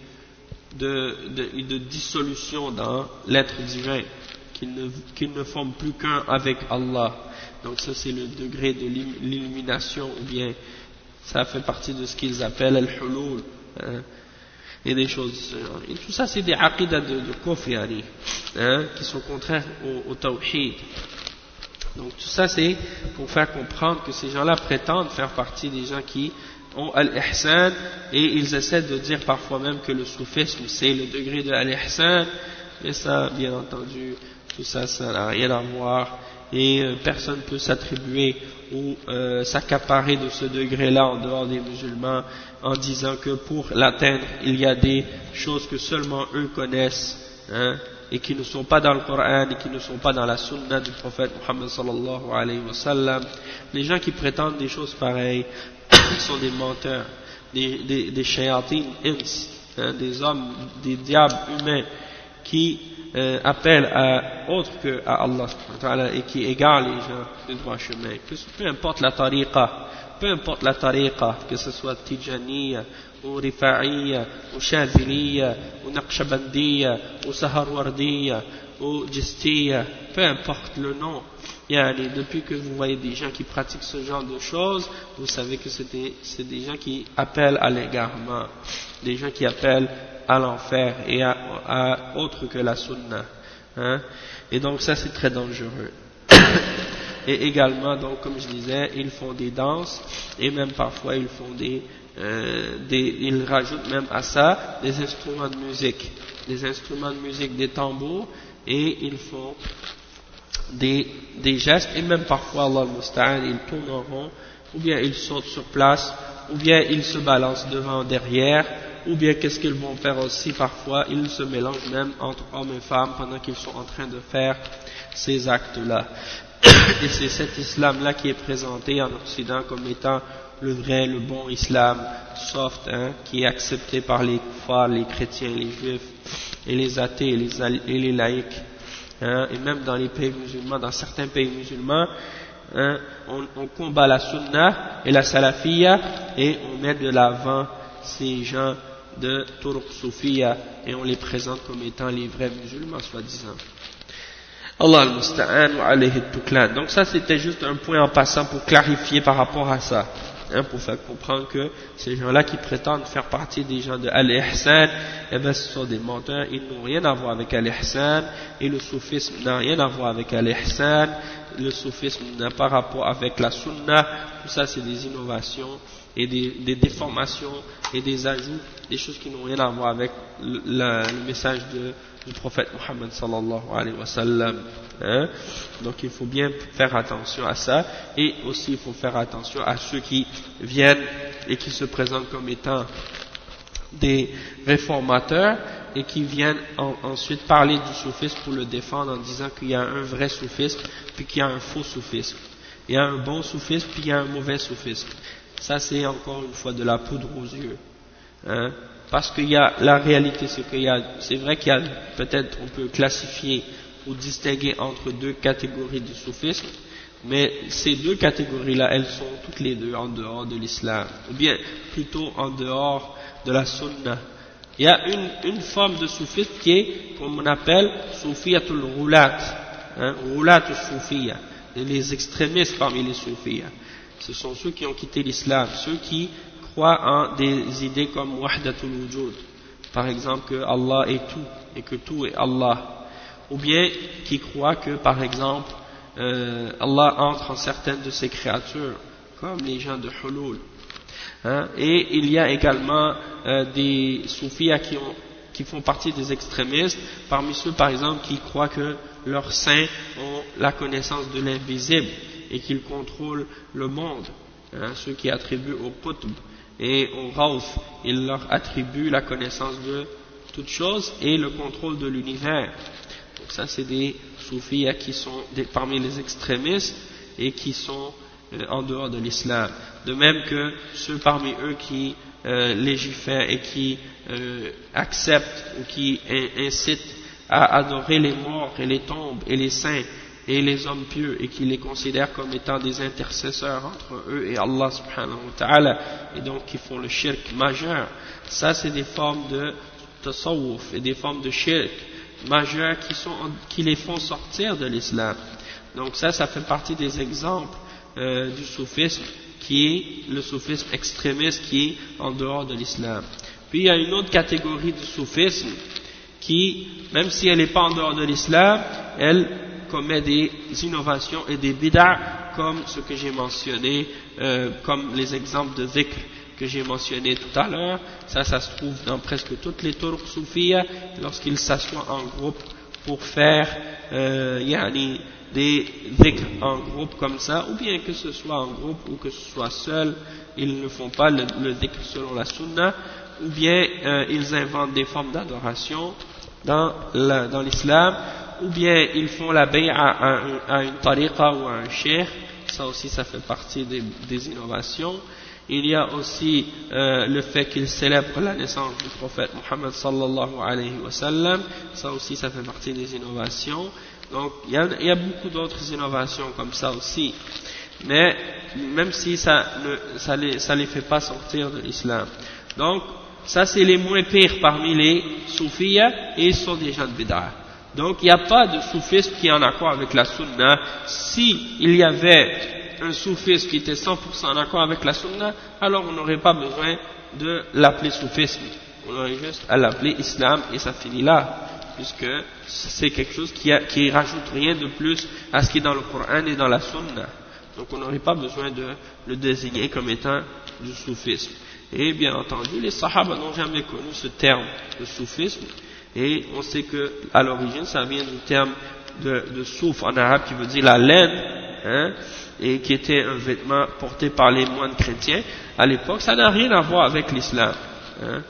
de dissolution dans l'être divin, qu'ils ne forment plus qu'un avec Allah. Donc ça c'est le degré de l'illumination, ou bien ça fait partie de ce qu'ils appellent al-hulul, et des choses. Et tout ça c'est des aqidas de kufr, qui sont contraires au tawhid. Donc tout ça c'est pour faire comprendre que ces gens-là prétendent faire partie des gens qui ont al-ihsan, et ils essaient de dire parfois même que le soufisme c'est le degré de al-ihsan, mais ça bien entendu tout ça ça n'a rien à voir, et personne ne peut s'attribuer ou s'accaparer de ce degré-là en dehors des musulmans en disant que pour l'atteindre il y a des choses que seulement eux connaissent, et qui ne sont pas dans le Coran et qui ne sont pas dans la sunna du prophète Muhammad sallallahu alayhi wa sallam. Les gens qui prétendent des choses pareilles sont des menteurs, des shayatin ins, des hommes, des diables humains qui appellent à autre que à Allah et qui égarent les gens du droit chemin. Peu importe la tariqa, que ce soit Tijaniya ou Rifa'iyya ou Shadhiliyya ou Naqshbandiyya ou Saharwardiyya ou Jistiyya, peu importe le nom. Depuis que vous voyez des gens qui pratiquent ce genre de choses, vous savez que c'est des gens qui appellent à l'égarement, des gens qui appellent à l'enfer et à autre que la sunna. Et donc ça c'est très dangereux. Et également, donc comme je disais, ils font des danses, et même parfois ils font ils rajoutent même à ça des instruments de musique, des tambours, et ils font des gestes, et même parfois, Allah al-Musta'an, ils tournent en rond, ou bien ils sautent sur place, ou bien ils se balancent devant, derrière, ou bien qu'est-ce qu'ils vont faire aussi parfois, ils se mélangent même entre hommes et femmes pendant qu'ils sont en train de faire ces actes-là. Et c'est cet islam-là qui est présenté en Occident comme étant le vrai, le bon islam, soft, qui est accepté par les kuffars, les chrétiens, les juifs, et les athées, et les laïcs. Et même dans les pays musulmans, dans certains pays musulmans, on combat la sunna et la salafiyya, et on met de l'avant ces gens de turuq soufiyya, et on les présente comme étant les vrais musulmans, soi-disant. Allah al-Musta'an wa alayhi al-Tuklan. Donc ça c'était juste un point en passant pour clarifier par rapport à ça, pour faire comprendre que ces gens-là qui prétendent faire partie des gens de Al-Ihsan, ce sont des menteurs, ils n'ont rien à voir avec Al-Ihsan, et le soufisme n'a rien à voir avec Al-Ihsan, le soufisme n'a pas rapport avec la sunna. Tout ça c'est des innovations et des déformations et des ajouts, des choses qui n'ont rien à voir avec le message du prophète Muhammad sallallahu alayhi wa sallam. Donc il faut bien faire attention à ça, et aussi il faut faire attention à ceux qui viennent et qui se présentent comme étant des réformateurs et qui viennent ensuite parler du soufisme pour le défendre en disant qu'il y a un vrai soufisme puis qu'il y a un faux soufisme, il y a un bon soufisme puis il y a un mauvais soufisme. Ça c'est encore une fois de la poudre aux yeux, parce qu'il y a la réalité, c'est vrai qu'il y a peut-être, on peut classifier ou distinguer entre deux catégories du soufisme, mais ces deux catégories-là, elles sont toutes les deux en dehors de l'islam, ou bien plutôt en dehors de la sunna. Il y a une forme de soufisme qui est, comme on appelle, soufiyatul roulat, roulat soufiyya, les extrémistes parmi les soufiyya. Ce sont ceux qui ont quitté l'islam, ceux qui croient en des idées comme wahdatul wujud, par exemple que Allah est tout et que tout est Allah, ou bien qui croient que par exemple Allah entre en certaines de ses créatures comme les gens de hulul, et il y a également des soufis qui font partie des extrémistes, parmi ceux par exemple qui croient que leurs saints ont la connaissance de l'invisible et qu'ils contrôlent le monde, ceux qui attribuent au qutb et au rawf, ils leur attribuent la connaissance de toutes choses et le contrôle de l'univers. Donc ça c'est des soufis qui sont parmi les extrémistes et qui sont en dehors de l'islam. De même que ceux parmi eux qui légifèrent et qui acceptent ou qui incitent à adorer les morts et les tombes et les saints et les hommes pieux et qui les considèrent comme étant des intercesseurs entre eux et Allah subhanahu wa ta'ala, et donc qui font le shirk majeur, ça c'est des formes de tasawwuf et des formes de shirk majeurs qui les font sortir de l'islam. Donc ça fait partie des exemples du soufisme, qui est le soufisme extrémiste qui est en dehors de l'islam. Puis il y a une autre catégorie du soufisme qui, même si elle n'est pas en dehors de l'islam, elle commet des innovations et des bid'ah, comme ce que j'ai mentionné, comme les exemples de dhikr que j'ai mentionné tout à l'heure. Ça se trouve dans presque toutes les turuq soufiyya, lorsqu'ils s'assoient en groupe pour faire des dhikr en groupe comme ça, ou bien que ce soit en groupe ou que ce soit seul, ils ne font pas le dhikr selon la sunna, ou bien ils inventent des formes d'adoration dans l'islam, ou bien ils font la bay'a à une tariqa ou à un cheikh. Ça aussi, ça fait partie des innovations. Il y a aussi le fait qu'ils célèbrent la naissance du prophète Muhammad sallallahu alayhi wa sallam. Ça aussi, ça fait partie des innovations. Donc il y a beaucoup d'autres innovations comme ça aussi, mais même si ça les fait pas sortir de l'islam. Donc ça c'est les moins pires parmi les soufiyas, et ils sont des gens de bid'ah. Donc il n'y a pas de soufisme qui est en accord avec la sunna. Si il y avait un soufisme qui était 100% en accord avec la sunna, alors on n'aurait pas besoin de l'appeler soufisme, on aurait juste à l'appeler islam, et ça finit là, puisque c'est quelque chose qui rajoute rien de plus à ce qui est dans le Coran et dans la sunna. Donc on n'aurait pas besoin de le désigner comme étant du soufisme. Et bien entendu, les sahaba n'ont jamais connu ce terme de soufisme, et on sait que à l'origine ça vient du terme de souf en arabe, qui veut dire la laine, hein, et qui était un vêtement porté par les moines chrétiens à l'époque. Ça n'a rien à voir avec l'islam, hein.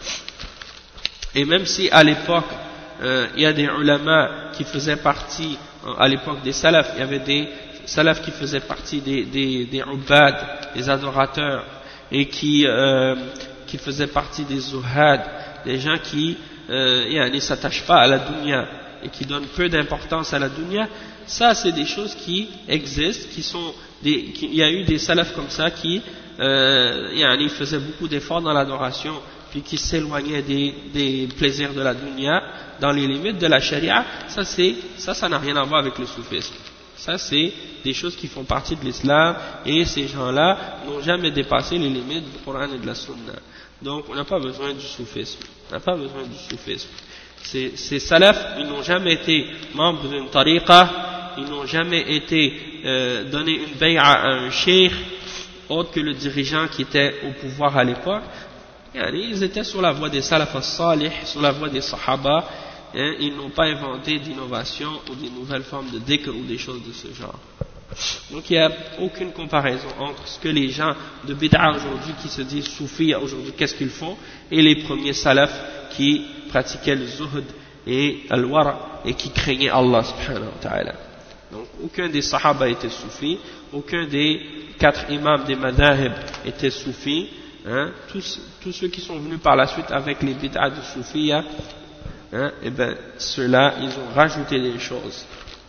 Et même si à l'époque il y a des ulama qui faisaient partie, à l'époque des salafs, il y avait des salafs qui faisaient partie des ubad, des adorateurs, et qui faisaient partie des zuhad, des gens qui ne s'attachent pas à la dunya et qui donnent peu d'importance à la dunya. Ça c'est des choses qui existent, il y a eu des salafs comme ça qui faisaient beaucoup d'efforts dans l'adoration, puis qui s'éloignaient des plaisirs de la dunya dans les limites de la charia. Ça n'a rien à voir avec le soufisme. Ça c'est des choses qui font partie de l'islam, et ces gens-là n'ont jamais dépassé les limites du Coran et de la sunna. Donc on n'a pas besoin du soufisme. On n'a pas besoin du soufisme. Ces salafs, ils n'ont jamais été membres d'une tariqa, ils n'ont jamais été donné une bay'a à un cheikh autre que le dirigeant qui était au pouvoir à l'époque. Ils étaient sur la voie des salaf as-salih, sur la voie des sahaba, hein, ils n'ont pas inventé d'innovation ou des nouvelles formes de dhikr ou des choses de ce genre. Donc il n'y a aucune comparaison entre ce que les gens de bid'a aujourd'hui qui se disent soufis aujourd'hui, qu'est-ce qu'ils font, et les premiers salafs qui pratiquaient le zuhd et al-wara et qui craignaient Allah subhanahu wa ta'ala. Donc aucun des sahaba était soufi, aucun des 4 imams des madhahib était soufi, hein. Tous ceux qui sont venus par la suite avec les bid'a de soufiyya, hein, et ben ceux-là ils ont rajouté des choses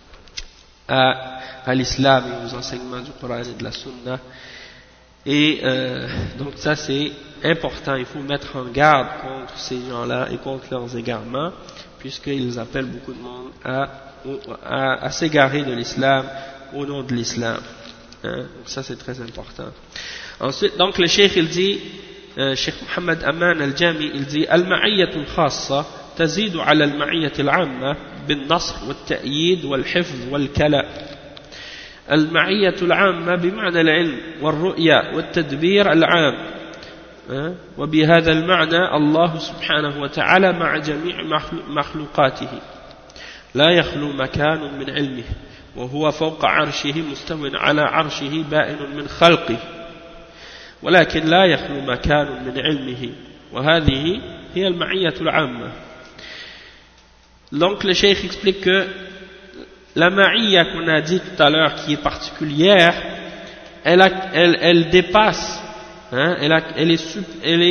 à l'islam et aux enseignements du Coran et de la sunna, et donc ça c'est important. Il faut mettre en garde contre ces gens-là et contre leurs égarements, puisqu'ils appellent beaucoup de monde à s'égarer de l'islam au nom de l'islam, hein. Donc ça c'est très important. Ensuite, donc le cheikh il dit, Cheikh Mohammed Aman al-Jami il dit al-ma'iyyatu al-khassa تزيد على المعية العامة بالنصر والتأييد والحفظ والكلاء. المعية العامة بمعنى العلم والرؤية والتدبير العام، وبهذا المعنى الله سبحانه وتعالى مع جميع مخلوقاته لا يخلو مكان من علمه، وهو فوق عرشه مستو على عرشه بائن من خلقه، ولكن لا يخلو مكان من علمه، وهذه هي المعية العامة. Donc le cheikh explique que la ma'iyya qu'on a dit tout à l'heure, qui est particulière, elle dépasse, hein, elle est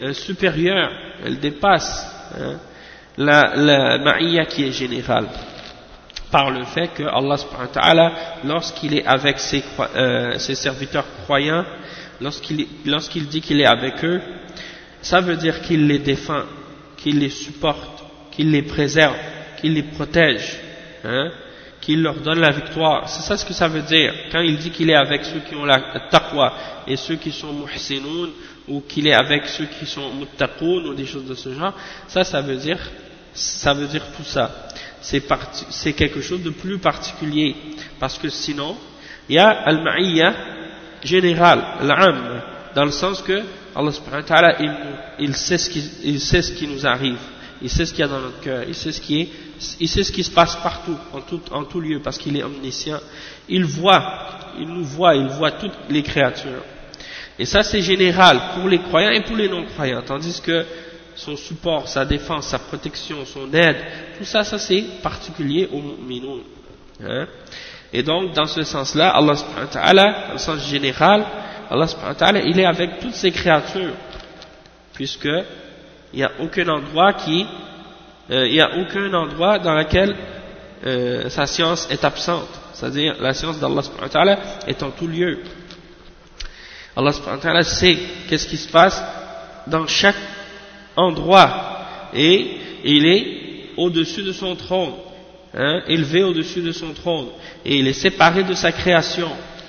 supérieure, elle dépasse la ma'iyya qui est générale, par le fait que Allah subhanahu wa ta'ala, lorsqu'il est avec ses serviteurs croyants, lorsqu'il dit qu'il est avec eux, ça veut dire qu'il les défend, qu'il les supporte, qu'il les préserve, qu'il les protège, qu'il leur donne la victoire. C'est ça ce que ça veut dire quand il dit qu'il est avec ceux qui ont la taqwa et ceux qui sont muhsinoun, ou qu'il est avec ceux qui sont muttaqoun ou des choses de ce genre. Ça veut dire tout ça. C'est quelque chose de plus particulier, parce que sinon il y a al-ma'iyya générale, al-'am, dans le sens que Allah subhanahu wa ta'ala il sait ce qui nous arrive, il sait ce qu'il y a dans notre cœur, il sait ce qui se passe partout, en tout lieu, parce qu'il est omniscient. Il nous voit toutes les créatures. Et ça c'est général pour les croyants et pour les non-croyants, tandis que son support, sa défense, sa protection, son aide, tout ça c'est particulier aux mu'minoun. Et donc dans ce sens-là, Allah subhanahu wa ta'ala, dans le sens général, Allah subhanahu wa ta'ala, il est avec toutes ces créatures, puisque il n'y a aucun endroit dans lequel sa science est absente, c'est-à-dire la science d'Allah subhanahu wa ta'ala est en tout lieu. Allah subhanahu wa ta'ala sait qu'est-ce qui se passe dans chaque endroit, et il est au-dessus de son trône, élevé au-dessus de son trône, et il est séparé de sa création.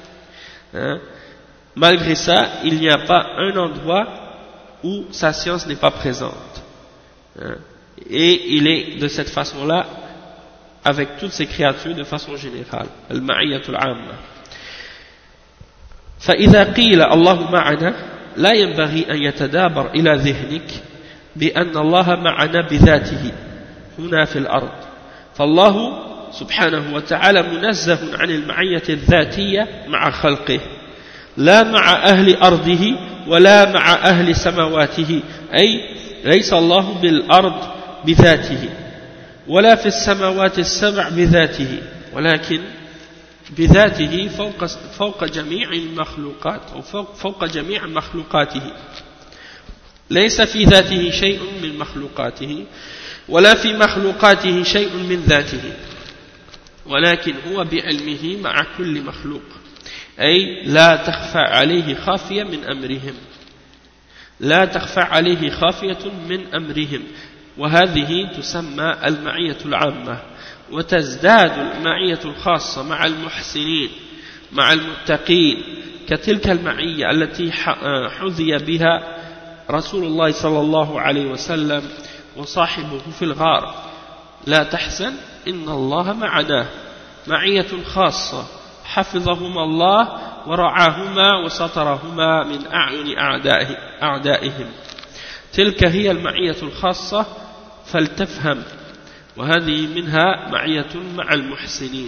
Malgré ça, il n'y a pas un endroit où sa science n'est pas présente. Et il est de cette façon-là avec toutes ces créatures de façon générale. Al-ma'iyyatul 'amma. فإذا قيل الله معنا لا ينبغي أن يتدابر إلى ذهنك بأن الله معنا بذاته هنا في الأرض، فالله سبحانه وتعالى منزه عن المعية الذاتية مع خلقه، لا مع أهل أرضه ولا مع أهل سماواته، أي ليس الله بالأرض بذاته ولا في السماوات السبع بذاته، ولكن بذاته فوق جميع المخلوقات أو فوق جميع مخلوقاته، ليس في ذاته شيء من مخلوقاته ولا في مخلوقاته شيء من ذاته، ولكن هو بعلمه مع كل مخلوق، أي لا تخفى عليه خافية من أمرهم، لا تخفى عليه خافية من أمرهم، وهذه تسمى المعية العامة. وتزداد المعية الخاصة مع المحسنين مع المتقين كتلك المعية التي حظي بها رسول الله صلى الله عليه وسلم وصاحبه في الغار، لا تحزن إن الله معنا، معية خاصة حفظهما الله ورعاهما وسترهما من أعين أعدائهم، تلك هي المعية الخاصة فلتفهم، وهذه منها معية مع المحسنين.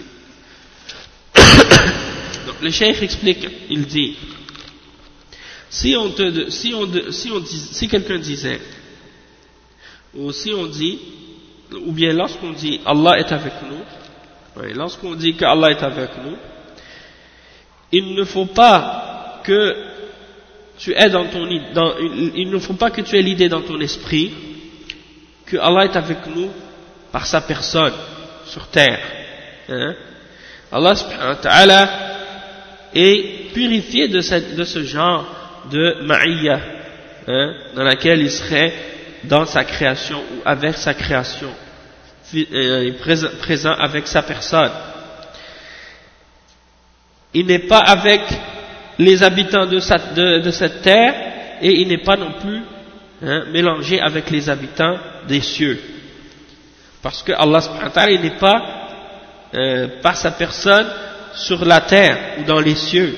Donc le cheikh explique, il dit, si quelqu'un disait, ou si on dit, ou bien lorsqu'on dit Allah est avec nous, lorsqu'on dit que Allah est avec nous, il ne faut pas que tu aies il ne faut pas que tu aies l'idée dans ton esprit que Allah est avec nous par sa personne sur terre. Allah subhanahu wa ta'ala est purifié de ce genre de ma'iyya, dans laquelle il serait dans sa création ou avec sa création, présent avec sa personne. Il n'est pas avec les habitants de cette terre, et il n'est pas non plus mélangé avec les habitants des cieux. Parce que Allah subhanahu wa ta'ala, il n'est pas par sa personne sur la terre ou dans les cieux,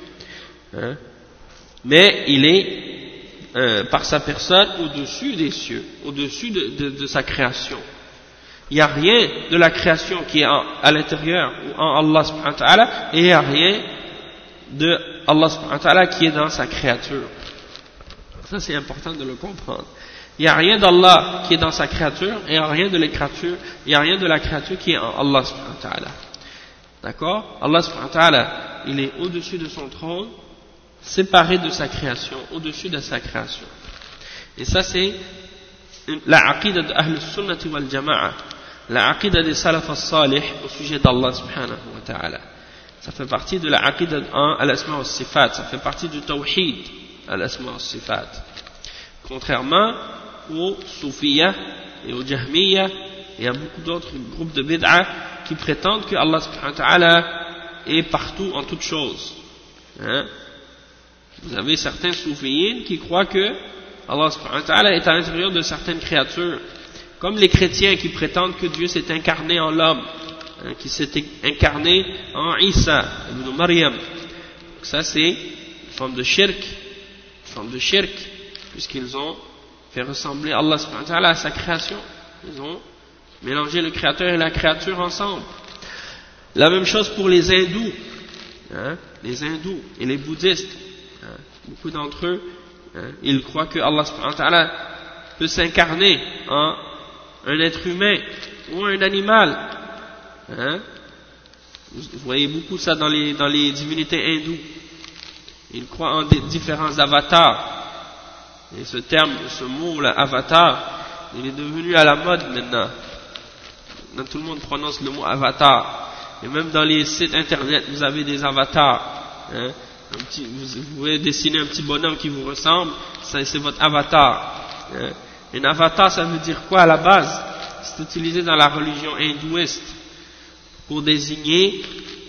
mais il est par sa personne au-dessus des cieux, au-dessus de sa création. Il n'y a rien de la création qui est à l'intérieur ou en Allah subhanahu wa ta'ala, et il n'y a rien de Allah subhanahu wa ta'ala qui est dans sa créature. Ça c'est important de le comprendre. Il n'y a rien d'Allah qui est dans sa créature, et il n'y a rien de la créature qui est en Allah subhanahu wa ta'ala. D'accord? Allah subhanahu wa ta'ala, il est au-dessus de son trône, séparé de sa création, au-dessus de sa création. Et ça c'est la aqida de Ahl al-Sunnah wal Jama'a, la aqida des Salaf al-Salih au sujet d'Allah subhanahu wa ta'ala. Ça fait partie de la aqida al-Asma wa Sifat, ça fait partie du Tawhid al-Asma wa Sifat. Contrairement aux Soufiyya et aux Jahmiyya, il y a beaucoup d'autres groupes de bid'a qui prétendent que Allah subhanahu wa ta'ala est partout en toutes choses. Hein? Vous avez certains soufiyyin qui croient que Allah subhanahu wa ta'ala est à l'intérieur de certaines créatures, comme les chrétiens qui prétendent que Dieu s'est incarné en l'homme, hein, qui s'est incarné en Isa, ibn Maryam. Donc ça c'est une forme de shirk, puisqu'ils ont fait ressembler Allah subhanahu wa ta'ala à sa création. Ils ont mélangé le créateur et la créature ensemble. La même chose pour les hindous, hein, les hindous et les bouddhistes. Hein, beaucoup d'entre eux, hein, ils croient que Allah subhanahu wa ta'ala peut s'incarner en un être humain ou un animal. Hein. Vous voyez beaucoup ça dans les divinités hindoues. Ils croient en différents avatars. Et ce terme, ce mot, là, avatar, il est devenu à la mode maintenant. Maintenant, tout le monde prononce le mot avatar. Et même dans les sites internet, vous avez des avatars. Hein. Vous pouvez dessiner un petit bonhomme qui vous ressemble, c'est votre avatar. Hein. Un avatar, ça veut dire quoi à la base? C'est utilisé dans la religion hindouiste pour désigner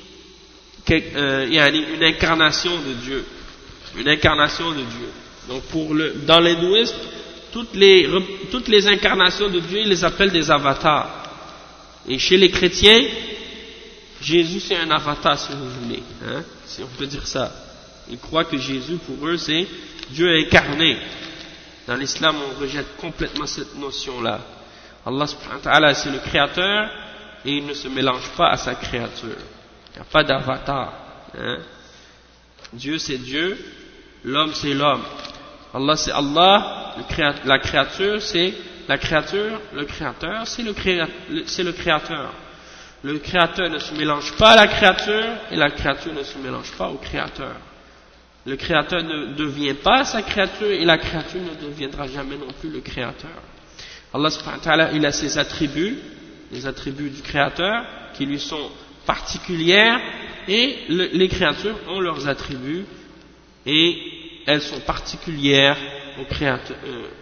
une incarnation de Dieu. Une incarnation de Dieu. Donc dans l'hindouisme, toutes les incarnations de Dieu, ils les appellent des avatars. Et chez les chrétiens, Jésus c'est un avatar si vous voulez, hein, si on peut dire ça. Ils croient que Jésus pour eux c'est Dieu incarné. Dans l'islam on rejette complètement cette notion-là. Allah subhanahu wa ta'ala c'est le créateur et il ne se mélange pas à sa créature. Il n'y a pas d'avatar. Hein. Dieu c'est Dieu, l'homme c'est l'homme. Allah c'est Allah, la créature c'est la créature, le créateur c'est le créateur. Le créateur ne se mélange pas à la créature et la créature ne se mélange pas au créateur. Le créateur ne devient pas sa créature et la créature ne deviendra jamais non plus le créateur. Allah subhanahu wa ta'ala, il a ses attributs, les attributs du créateur qui lui sont particulières et les créatures ont leurs attributs et elles sont particulières aux créateurs.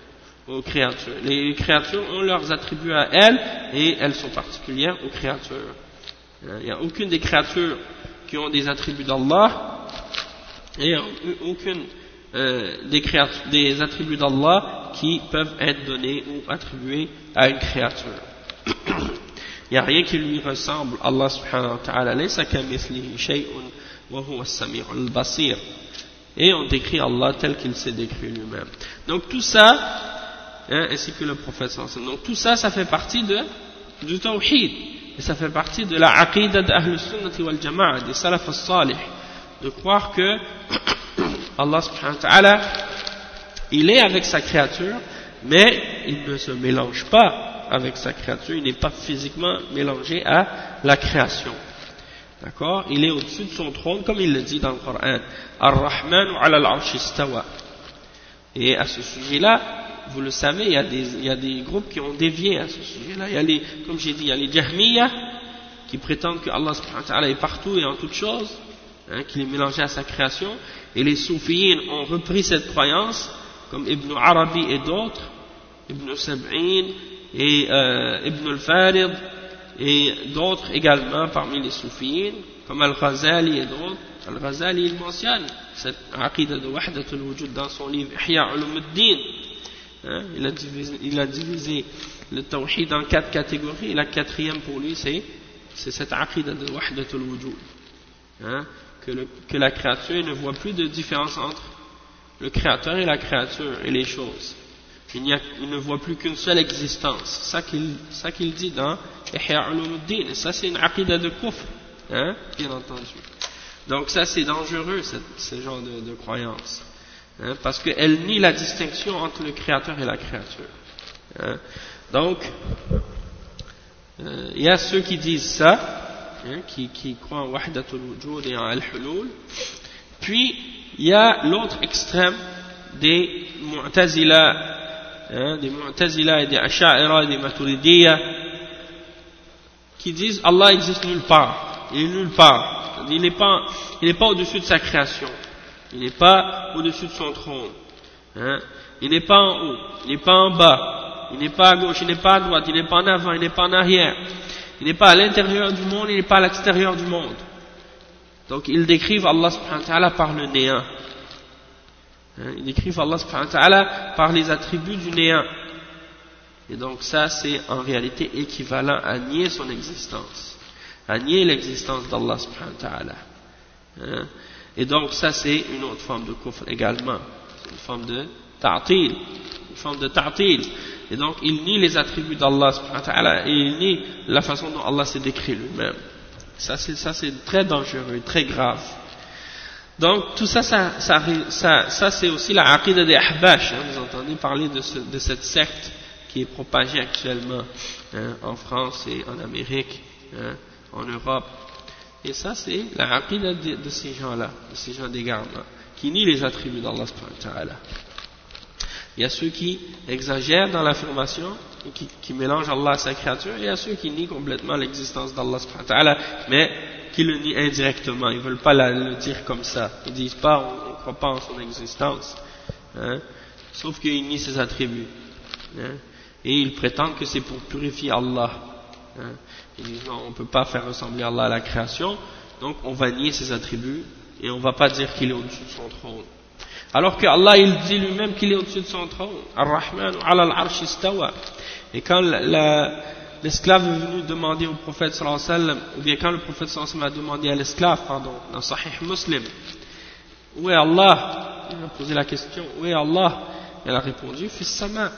Les créatures ont leurs attributs à elles et elles sont particulières aux créatures. Il n'y a aucune des créatures qui ont des attributs d'Allah et aucune des attributs d'Allah qui peuvent être donnés ou attribués à une créature. Il n'y a rien qui lui ressemble. Allah subhanahu wa ta'ala laysa kamithlihi shay'un wa huwa as-sami'ul basir. Et on décrit Allah tel qu'il s'est décrit lui-même. Donc tout ça, hein, ainsi que le prophète sallallahu alayhi wa sallam. Donc tout ça, ça fait partie du tawhid. Et ça fait partie de la aqida d'Ahl al-Sunnah wal Jama'a, des Salaf al-Salih. De croire que Allah subhanahu wa ta'ala, il est avec sa créature, mais il ne se mélange pas avec sa créature, il n'est pas physiquement mélangé à la création. D'accord? Il est au-dessus de son trône, comme il le dit dans le Coran. Ar-Rahmanu ala al-Arsh istawa. Et à ce sujet-là, vous le savez, il y a des groupes qui ont dévié à ce sujet-là. Comme j'ai dit, il y a les Jahmiyya, qui prétendent que Allah subhanahu wa ta'ala est partout et en toutes choses, hein, qu'il est mélangé à sa création. Et les Soufiyyin ont repris cette croyance, comme Ibn Arabi et d'autres, Ibn Sab'in et Ibn al-Farid, et d'autres également parmi les Soufiyyin, comme Al-Ghazali et d'autres. Al-Ghazali, il mentionne cette aqida de Wahdatul Wujud dans son livre Ihya Ulumuddin. Hein, il a divisé le tawhid en 4 catégories, et la quatrième pour lui c'est cette aqida de Wahdatul Wujud. Hein, que la créature ne voit plus de différence entre le créateur et la créature et les choses. Il ne voit plus qu'une seule existence. Ça qu'il dit dans Ihya Ulumuddin. Et ça c'est une aqida de kufr, hein, bien entendu. Donc ça c'est dangereux, ce genre de croyance, hein, parce qu'elle nie la distinction entre le créateur et la créature. Hein. Donc il y a ceux qui disent ça, hein, qui croient en Wahdatul Wujud et en Al-Hulul. Puis il y a l'autre extrême des Mu'tazila des Mu'tazila et des Asha'ira et des Maturidiyya, qui disent Allah existe nulle part, il est nulle part, il n'est pas au-dessus de sa création, il n'est pas au-dessus de son trône, il n'est pas en haut, il n'est pas en bas, il n'est pas à gauche, il n'est pas à droite, il n'est pas en avant, il n'est pas en arrière, il n'est pas à l'intérieur du monde, il n'est pas à l'extérieur du monde. Donc ils décrivent Allah subhanahu wa ta'ala par le néant. Ils décrivent Allah subhanahu wa ta'ala par les attributs du néant. Et donc ça c'est en réalité équivalent à nier son existence, à nier l'existence d'Allah subhanahu wa ta'ala. Et donc ça c'est une autre forme de kufr également, c'est une forme de ta'til, Et donc il nie les attributs d'Allah subhanahu wa ta'ala et il nie la façon dont Allah s'est décrit lui-même. Ça c'est très dangereux, très grave. Donc tout ça c'est aussi la aqidah des ahbash. Vous entendez parler de cette secte qui est propagée actuellement en France et en Amérique, en Europe. Et ça c'est la aqidah de ces gens-là, de ces gens d'égarement, qui nient les attributs d'Allah subhanahu wa ta'ala. Il y a ceux qui exagèrent dans l'affirmation et qui mélangent Allah à sa créature, et il y a ceux qui nient complètement l'existence d'Allah subhanahu wa ta'ala, mais qui le nient indirectement. Ils ne veulent pas le dire comme ça. Ils ne disent pas, on ne croit pas en son existence. Sauf qu'ils nient ses attributs. Et ils prétendent que c'est pour purifier Allah. Ils disent non, on ne peut pas faire ressembler Allah à la création, donc on va nier ses attributs et on ne va pas dire qu'il est au-dessus de son trône. Alors que Allah il dit lui-même qu'il est au-dessus de son trône. Ar-Rahman ala al-arsh istawa. Et quand l'esclave est venu demander au prophète sallallahu alayhi wa sallam, ou bien quand le prophète sallallahu alayhi wa sallam a demandé à l'esclave, dans Sahih Muslim, où est Allah? Il a posé la question, où est Allah? Il a répondu, fis sama.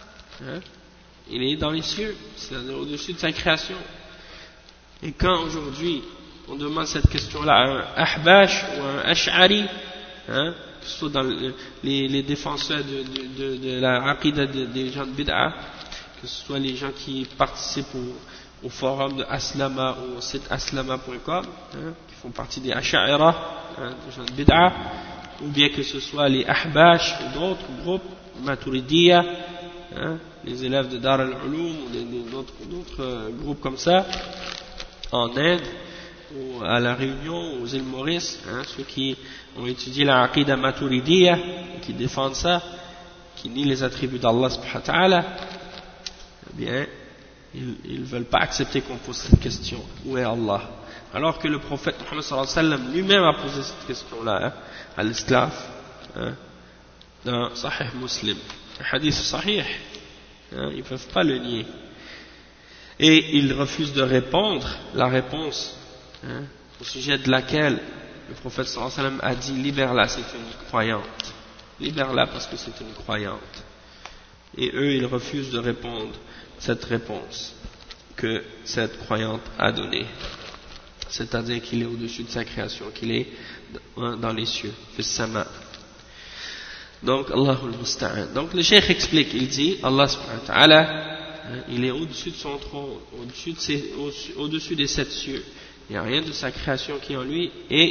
Il est dans les cieux, c'est-à-dire au-dessus de sa création. Et quand aujourd'hui on demande cette question-là à un ahbash ou à un ash'ari, que ce soit dans les défenseurs de la aqidah des gens de bid'a, que ce soit les gens qui participent au forum de Aslama ou au site aslama.com, qui font partie des Asha'ira, des gens de bid'a, ou bien que ce soit les Ahbash ou d'autres groupes, Maturidiyya, les élèves de Dar al-Ulum ou d'autres groupes comme ça, en Inde, ou à la Réunion, aux îles Maurice, ceux qui ont étudié la aqidah Maturidiyya, qui défendent ça, qui nient les attributs d'Allah subhanahu wa ta'ala, eh bien, ils ne veulent pas accepter qu'on pose cette question, où est Allah? Alors que le prophète Muhammad sallallahu alayhi wa sallam lui-même a posé cette question-là à l'esclave, dans Sahih Muslim, un hadith sahih, ils ne peuvent pas le nier. Et ils refusent de répondre, la réponse au sujet de laquelle le prophète sallallahu alayhi wa sallam a dit libère-la, c'est une croyante, libère-la parce que c'est une croyante. Et eux ils refusent de répondre cette réponse que cette croyante a donnée, c'est-à-dire qu'il est au-dessus de sa création, qu'il est dans les cieux, fis sama. Donc Allahul Musta'an. Donc le cheikh explique, il dit Allah subhanahu wa ta'ala, il est au-dessus de son trône, au-dessus des 7 cieux. Il n'y a rien de sa création qui est en lui, et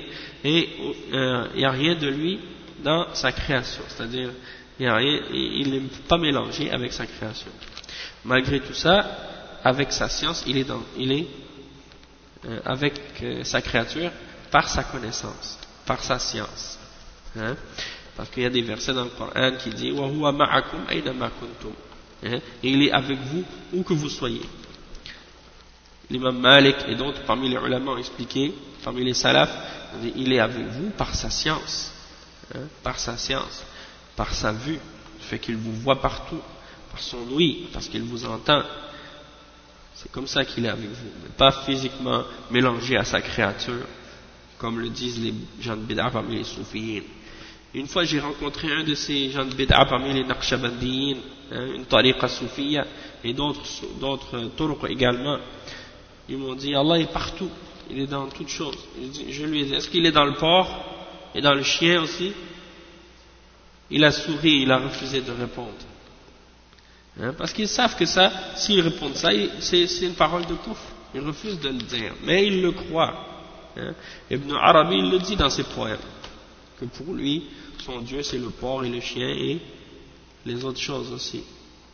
il n'y a rien de lui dans sa création. C'est-à-dire, il n'est pas mélangé avec sa création. Malgré tout ça, avec sa science, il est avec sa créature par sa connaissance, par sa science. Parce qu'il y a des versets dans le Coran qui disent wa huwa ma'akum aynama kuntum. Et il est avec vous où que vous soyez. L'imam Malik et d'autres parmi les ulama ont expliqué, parmi les salafs, il est avec vous par sa science, par sa vue, le fait qu'il vous voit partout, par son ouïe, parce qu'il vous entend. C'est comme ça qu'il est avec vous, mais pas physiquement mélangé à sa créature, comme le disent les gens de bid'a parmi les soufiyyin. Une fois j'ai rencontré un de ces gens de bid'a parmi les naqshbandiyin, une tariqa soufiyya et d'autres turuq également. Ils m'ont dit Allah est partout, il est dans toutes choses. Je lui ai dit est-ce qu'il est dans le porc et dans le chien aussi? Il a souri, il a refusé de répondre. Parce qu'ils savent que ça, s'ils répondent ça, c'est une parole de kufr. Ils refusent de le dire, mais ils le croient. Ibn Arabi il le dit dans ses poèmes, que pour lui, son Dieu c'est le porc et le chien et les autres choses aussi.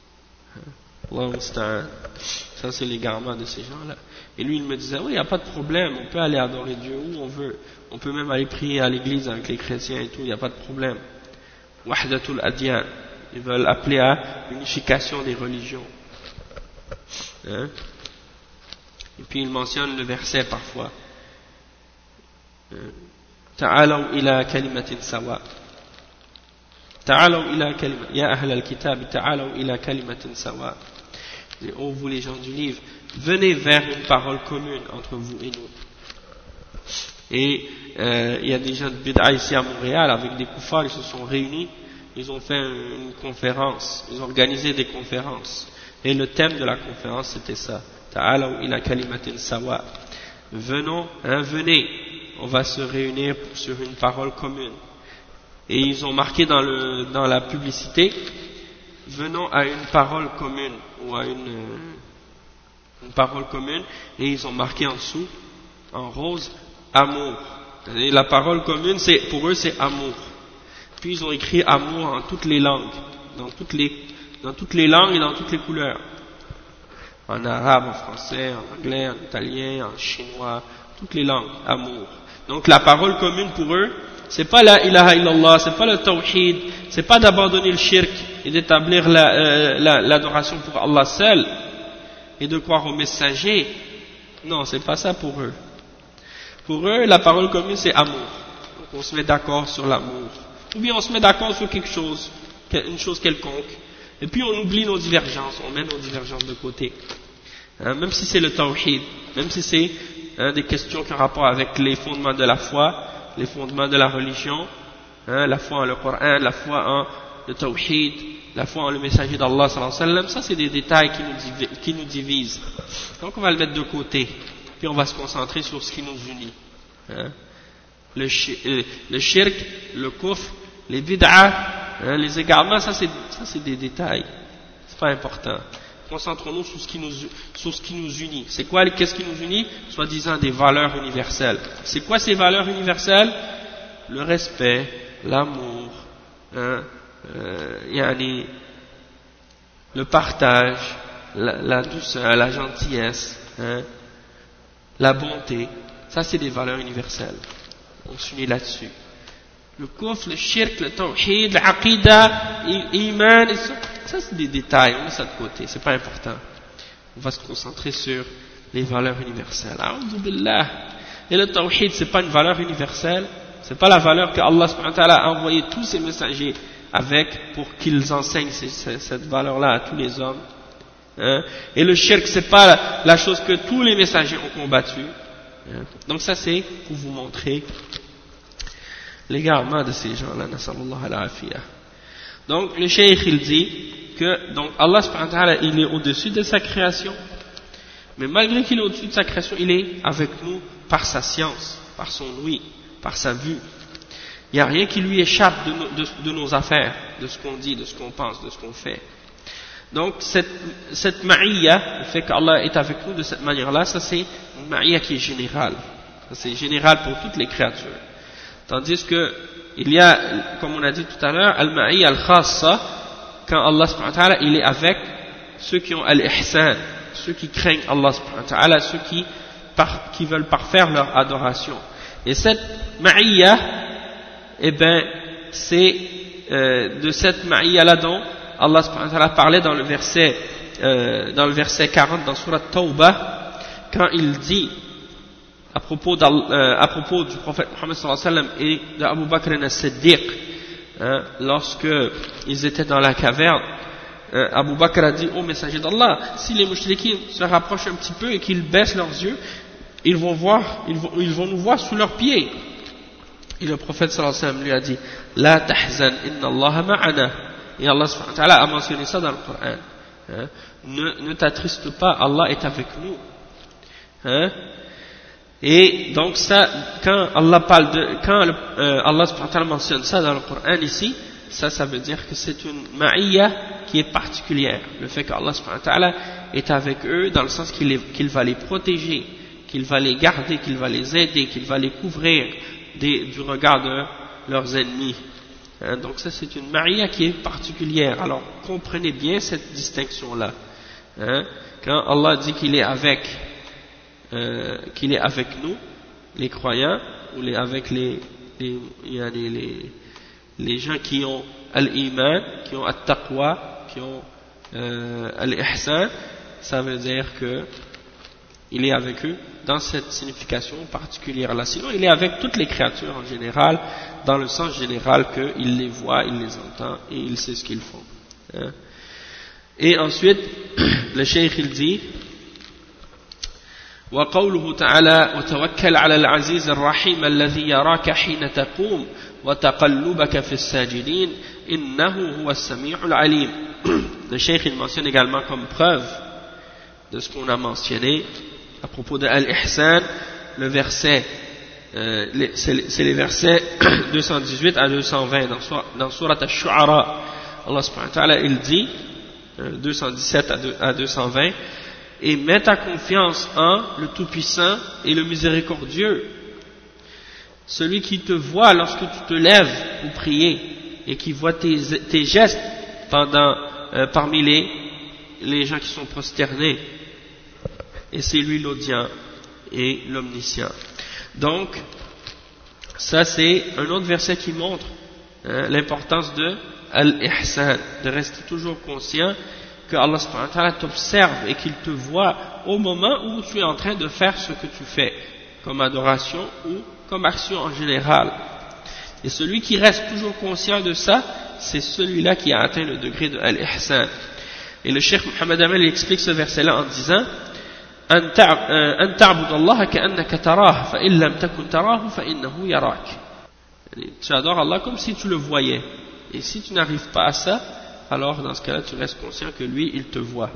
Ça c'est l'égarement de ces gens-là. Et lui il me disait, oui, il n'y a pas de problème, on peut aller adorer Dieu où on veut, on peut même aller prier à l'église avec les chrétiens et tout, il n'y a pas de problème. Wahdatul Adyan, ils veulent appeler à l'unification des religions. Et puis il mentionne le verset parfois. Ta'alaw ila kalimatin sawa. Ta'alaw ila kalimatin, ya ahl al-kitab, ta'alaw ila kalimatin sawa. Oh vous les gens du livre, venez vers une parole commune entre vous et nous. Et il y a des gens de Bid'a ici à Montréal avec des koufars, ils se sont réunis, ils ont fait une conférence, ils ont organisé des conférences. Et le thème de la conférence c'était ça. Ta'alaw ila kalimatin sawa. Venez, on va se réunir sur une parole commune. Et ils ont marqué dans la publicité, venons à une parole commune, ou à une parole commune, et ils ont marqué en dessous, en rose, amour. Et la parole commune, pour eux c'est amour. Puis ils ont écrit amour en toutes les langues, dans toutes les langues et dans toutes les couleurs. En arabe, en français, en anglais, en italien, en chinois, toutes les langues, amour. Donc la parole commune pour eux, c'est pas la ilaha illallah, c'est pas le tawhid, c'est pas d'abandonner le shirk et d'établir l'adoration pour Allah seul et de croire aux messagers. Non, c'est pas ça pour eux. Pour eux, la parole commune c'est amour. Donc on se met d'accord sur l'amour. Ou bien on se met d'accord sur quelque chose, une chose quelconque. Et puis on oublie nos divergences, on met nos divergences de côté. Même si c'est le tawhid, même si c'est des questions qui ont rapport avec les fondements de la foi, les fondements de la religion, la foi en le Coran, la foi en le tawhid, la foi en le messager d'Allah sallallahu alayhi wa sallam, ça c'est des détails qui nous divisent. Donc on va le mettre de côté, puis on va se concentrer sur ce qui nous unit. Le shirk, le kufr, les bid'a, les égarements, ça c'est des détails, c'est pas important. Concentrons-nous sur ce qui nous unit. C'est quoi, qu'est-ce qui nous unit? Soi-disant des valeurs universelles. C'est quoi ces valeurs universelles? Le respect, l'amour, le partage, la douceur, la gentillesse, la bonté. Ça c'est des valeurs universelles. On s'unit là-dessus. Le kufr, le shirk, le tawhid, l'aqida, l'iman, ça c'est des détails, on met ça de côté, c'est pas important. On va se concentrer sur les valeurs universelles. A'udhu billah. Et le tawhid, c'est pas une valeur universelle, c'est pas la valeur que Allah subhanahu wa ta'ala a envoyé tous ses messagers avec pour qu'ils enseignent cette valeur-là à tous les hommes. Et le shirk, c'est pas la chose que tous les messagers ont combattu. Donc ça c'est pour vous montrer l'égarement de ces gens-là, nasallallahu al-afiyah. Donc le cheikh il dit que donc Allah subhanahu wa ta'ala il est au-dessus de sa création, mais malgré qu'il est au-dessus de sa création, il est avec nous par sa science, par son ouïe, par sa vue. Il n'y a rien qui lui échappe de nos affaires, de ce qu'on dit, de ce qu'on pense, de ce qu'on fait. Donc cette ma'iyya, le fait qu'Allah est avec nous de cette manière-là, ça c'est une ma'iyya qui est générale. C'est général pour toutes les créatures. Tandis que il y a, comme on a dit tout à l'heure, al-ma'iyya al-khassa, quand Allah subhanahu wa ta'ala il est avec ceux qui ont al-ihsan, ceux qui craignent Allah subhanahu wa ta'ala, ceux qui veulent parfaire leur adoration. Et cette ma'iyya, eh ben, c'est de cette ma'iyya là dont Allah subhanahu wa ta'ala parlait dans le verset 40 dans Surat Tawbah, quand il dit à propos du prophète Muhammad sallallahu alayhi wa sallam et d'Abu Bakr as-Siddiq, lorsque ils étaient dans la caverne, Abu Bakr a dit au messager d'Allah, si les mushrikins se rapprochent un petit peu et qu'ils baissent leurs yeux, ils vont nous voir sous leurs pieds. Et le prophète sallallahu alayhi wa sallam lui a dit, la tahzan inna Allah ma'ana. Et Allah subhanahu wa ta'ala a mentionné ça dans le Coran. Ne t'attriste pas, Allah est avec nous. Et donc ça, quand Allah Allah subhanahu wa ta'ala mentionne ça dans le Coran ici, ça veut dire que c'est une ma'iyya qui est particulière. Le fait qu'Allah subhanahu wa ta'ala est avec eux dans le sens qu'il va les protéger, qu'il va les garder, qu'il va les aider, qu'il va les couvrir du regard de leurs ennemis. Donc ça c'est une maria qui est particulière. Alors comprenez bien cette distinction-là. Quand Allah dit qu'il est avec nous, les croyants, ou avec les gens qui ont al-iman, qui ont at-taqwa, qui ont al-ihsan, ça veut dire que il est avec eux dans cette signification particulière-là. Sinon, il est avec toutes les créatures en général, dans le sens général qu'il les voit, il les entend et il sait ce qu'ils font. Et ensuite, le cheikh il dit وقوله تعالى وتوكل على العزيز الرحيم الذي يراك حين تقوم وتقلبك في الساجدين إنه هو السميع العليم. Le cheikh il mentionne également comme preuve de ce qu'on a mentionné à propos de Al-Ihsan, le verset, c'est les versets 218 à 220 dans Surat Al-Shu'ara. Allah subhanahu wa ta'ala il dit 217 à 220, et mets ta confiance en le Tout-Puissant et le Miséricordieux, celui qui te voit lorsque tu te lèves pour prier et qui voit tes gestes parmi les gens qui sont prosternés, et c'est lui l'audient et l'omniscient. Donc ça c'est un autre verset qui montre l'importance de Al-Ihsan, de rester toujours conscient que Allah subhanahu wa ta'ala t'observe et qu'il te voit au moment où tu es en train de faire ce que tu fais, comme adoration ou comme action en général. Et celui qui reste toujours conscient de ça, c'est celui-là qui a atteint le degré de Al-Ihsan. Et le Cheikh Mohammed Amel explique ce verset-là en disant أن تعبد الله كأنك تراه فإن لم تكن تراه فإنه يراك. Tu adores Allah comme si tu le voyais. Et si tu n'arrives pas à ça, alors dans ce cas-là, tu restes conscient que lui, il te voit.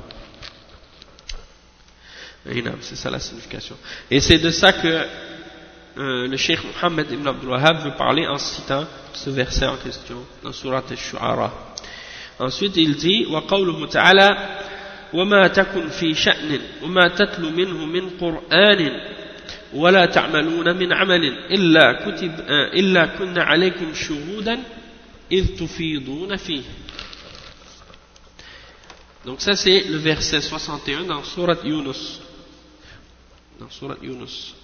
C'est ça la signification. Et c'est de ça que le Cheikh Mohammed ibn Abdul Wahhab veut parler en citant ce verset en question dans Surat Al-Shu'ara. Ensuite, il dit وقوله تعالى وما تكن في شأن وما تتلو منه من قرآن ولا تعملون من عمل إلا كنا عليكم شهودا إذ تفيضون فيه. Donc ça c'est le verset 61 dans Surat Yunus. Dans Surat Yunus.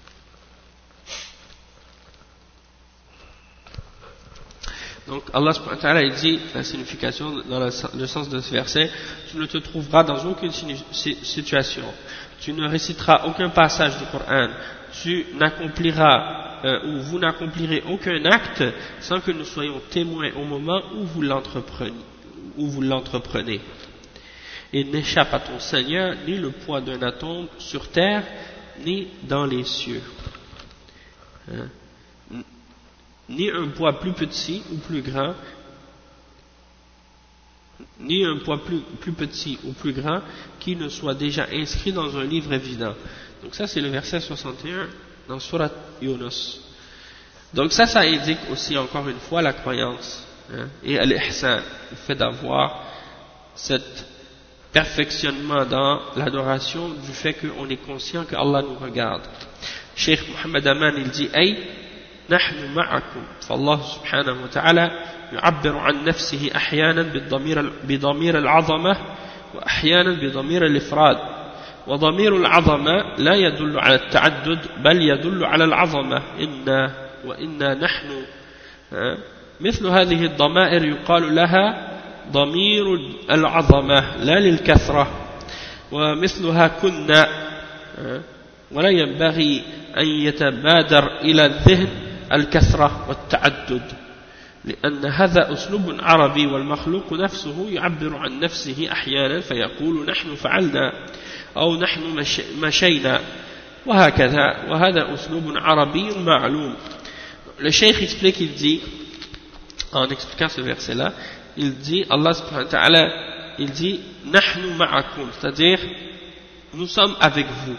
Donc Allah subhanahu wa ta'ala dit la signification dans le sens de ce verset: tu ne te trouveras dans aucune situation, tu ne réciteras aucun passage du Coran, tu n'accompliras ou vous n'accomplirez aucun acte sans que nous soyons témoins au moment où vous l'entreprenez. Et n'échappe à ton Seigneur ni le poids d'un atome sur terre ni dans les cieux. Ni un poids plus petit ou plus grand, ni un poids plus petit ou plus grand qui ne soit déjà inscrit dans un livre évident. Donc ça c'est le verset 61 dans Surat Yunus. Donc ça indique aussi encore une fois la croyance et al-ihsan, le fait d'avoir cet perfectionnement dans l'adoration du fait qu'on est conscient que Allah nous regarde. Cheikh Mohammed Aman il dit Ay نحن معكم فالله سبحانه وتعالى يعبر عن نفسه أحيانا بضمير العظمة وأحيانا بضمير الإفراد وضمير العظمة لا يدل على التعدد بل يدل على العظمة وإنا نحن مثل هذه الضمائر يقال لها ضمير العظمة لا للكثرة ومثلها كنا ولا ينبغي أن يتبادر إلى الذهن الكثرة والتعدد لأن هذا أسلوب عربي والمخلوق نفسه يعبر عن نفسه أحيانا فيقول نحن فعلنا أو نحن مشينا وهكذا وهذا أسلوب عربي معلوم. Le cheikh explique, il dit, en expliquant ce verset-là, il dit, Allah subhanahu wa ta'ala, il dit nahnu ma'akum, c'est-à-dire nous sommes avec vous.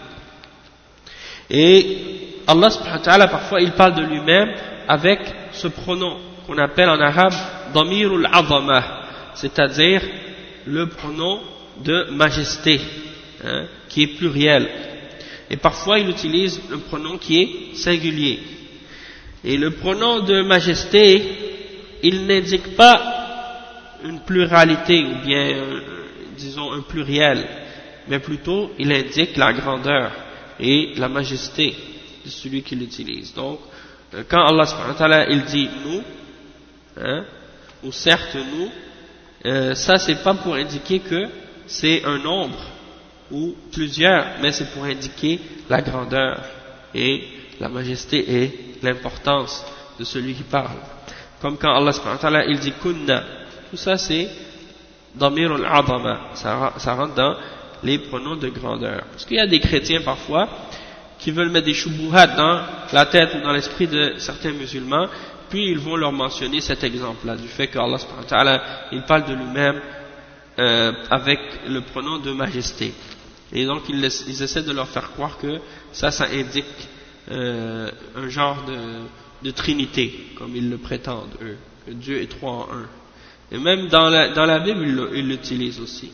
Et Allah subhanahu wa ta'ala parfois il parle de lui-même avec ce pronom qu'on appelle en arabe damirul azamah, c'est-à-dire le pronom de majesté, qui est pluriel. Et parfois il utilise le pronom qui est singulier. Et le pronom de majesté il n'indique pas une pluralité ou bien, disons, un pluriel, mais plutôt il indique la grandeur et la majesté de celui qui l'utilise. Donc, quand Allah subhanahu wa ta'ala il dit nous, hein, ou certes nous, ça c'est pas pour indiquer que c'est un nombre ou plusieurs, mais c'est pour indiquer la grandeur et la majesté et l'importance de celui qui parle. Comme quand Allah subhanahu wa ta'ala il dit kunna, tout ça c'est damir al-adama, ça rentre dans les pronoms de grandeur. Parce qu'il y a des chrétiens parfois qui veulent mettre des shubuhat dans la tête ou dans l'esprit de certains musulmans, puis ils vont leur mentionner cet exemple-là, du fait qu'Allah subhanahu wa ta'ala il parle de lui-même avec le pronom de majesté. Et donc ils essaient de leur faire croire que ça indique un genre de trinité, comme ils le prétendent eux, que Dieu est trois en un. Et même dans la Bible ils l'utilisent aussi.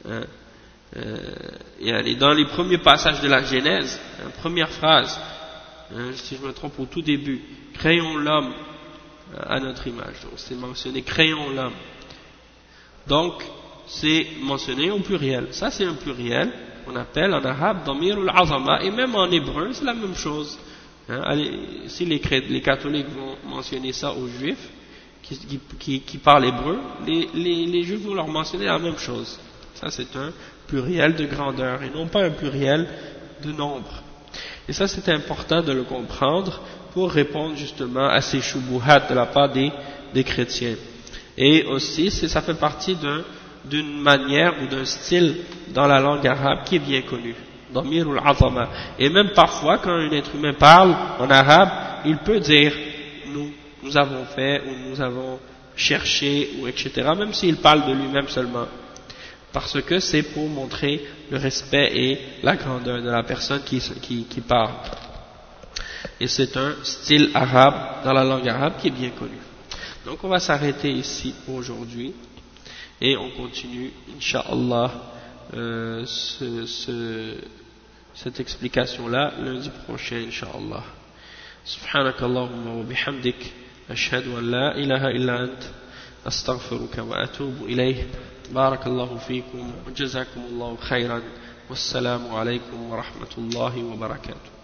Dans les premiers passages de la Genèse, la première phrase, si je me trompe au tout début, créons l'homme à notre image. Donc c'est mentionné créons l'homme. Donc c'est mentionné au pluriel. Ça c'est un pluriel qu'on appelle en arabe damir al-azama, et même en hébreu c'est la même chose. Si les catholiques vont mentionner ça aux juifs qui parlent hébreu, les juifs vont leur mentionner la même chose. Ça c'est un pluriel de grandeur et non pas un pluriel de nombre. Et ça c'est important de le comprendre pour répondre justement à ces shubuhat de la part des chrétiens. Et aussi ça fait partie d'une manière ou d'un style dans la langue arabe qui est bien connu, damir al-azama. Et même parfois quand un être humain parle en arabe, il peut dire nous avons fait ou nous avons cherché ou etc. même s'il parle de lui-même seulement. Parce que c'est pour montrer le respect et la grandeur de la personne qui parle. Et c'est un style arabe, dans la langue arabe, qui est bien connu. Donc on va s'arrêter ici pour aujourd'hui, et on continue, Inch'Allah, cette explication-là, lundi prochain, Inch'Allah. Subhanakallahumma wa bihamdik, ashhadu an la ilaha illa ant, astaghfiruka wa atubu ilayh. بارك الله فيكم وجزاكم الله خيرا والسلام عليكم ورحمة الله وبركاته.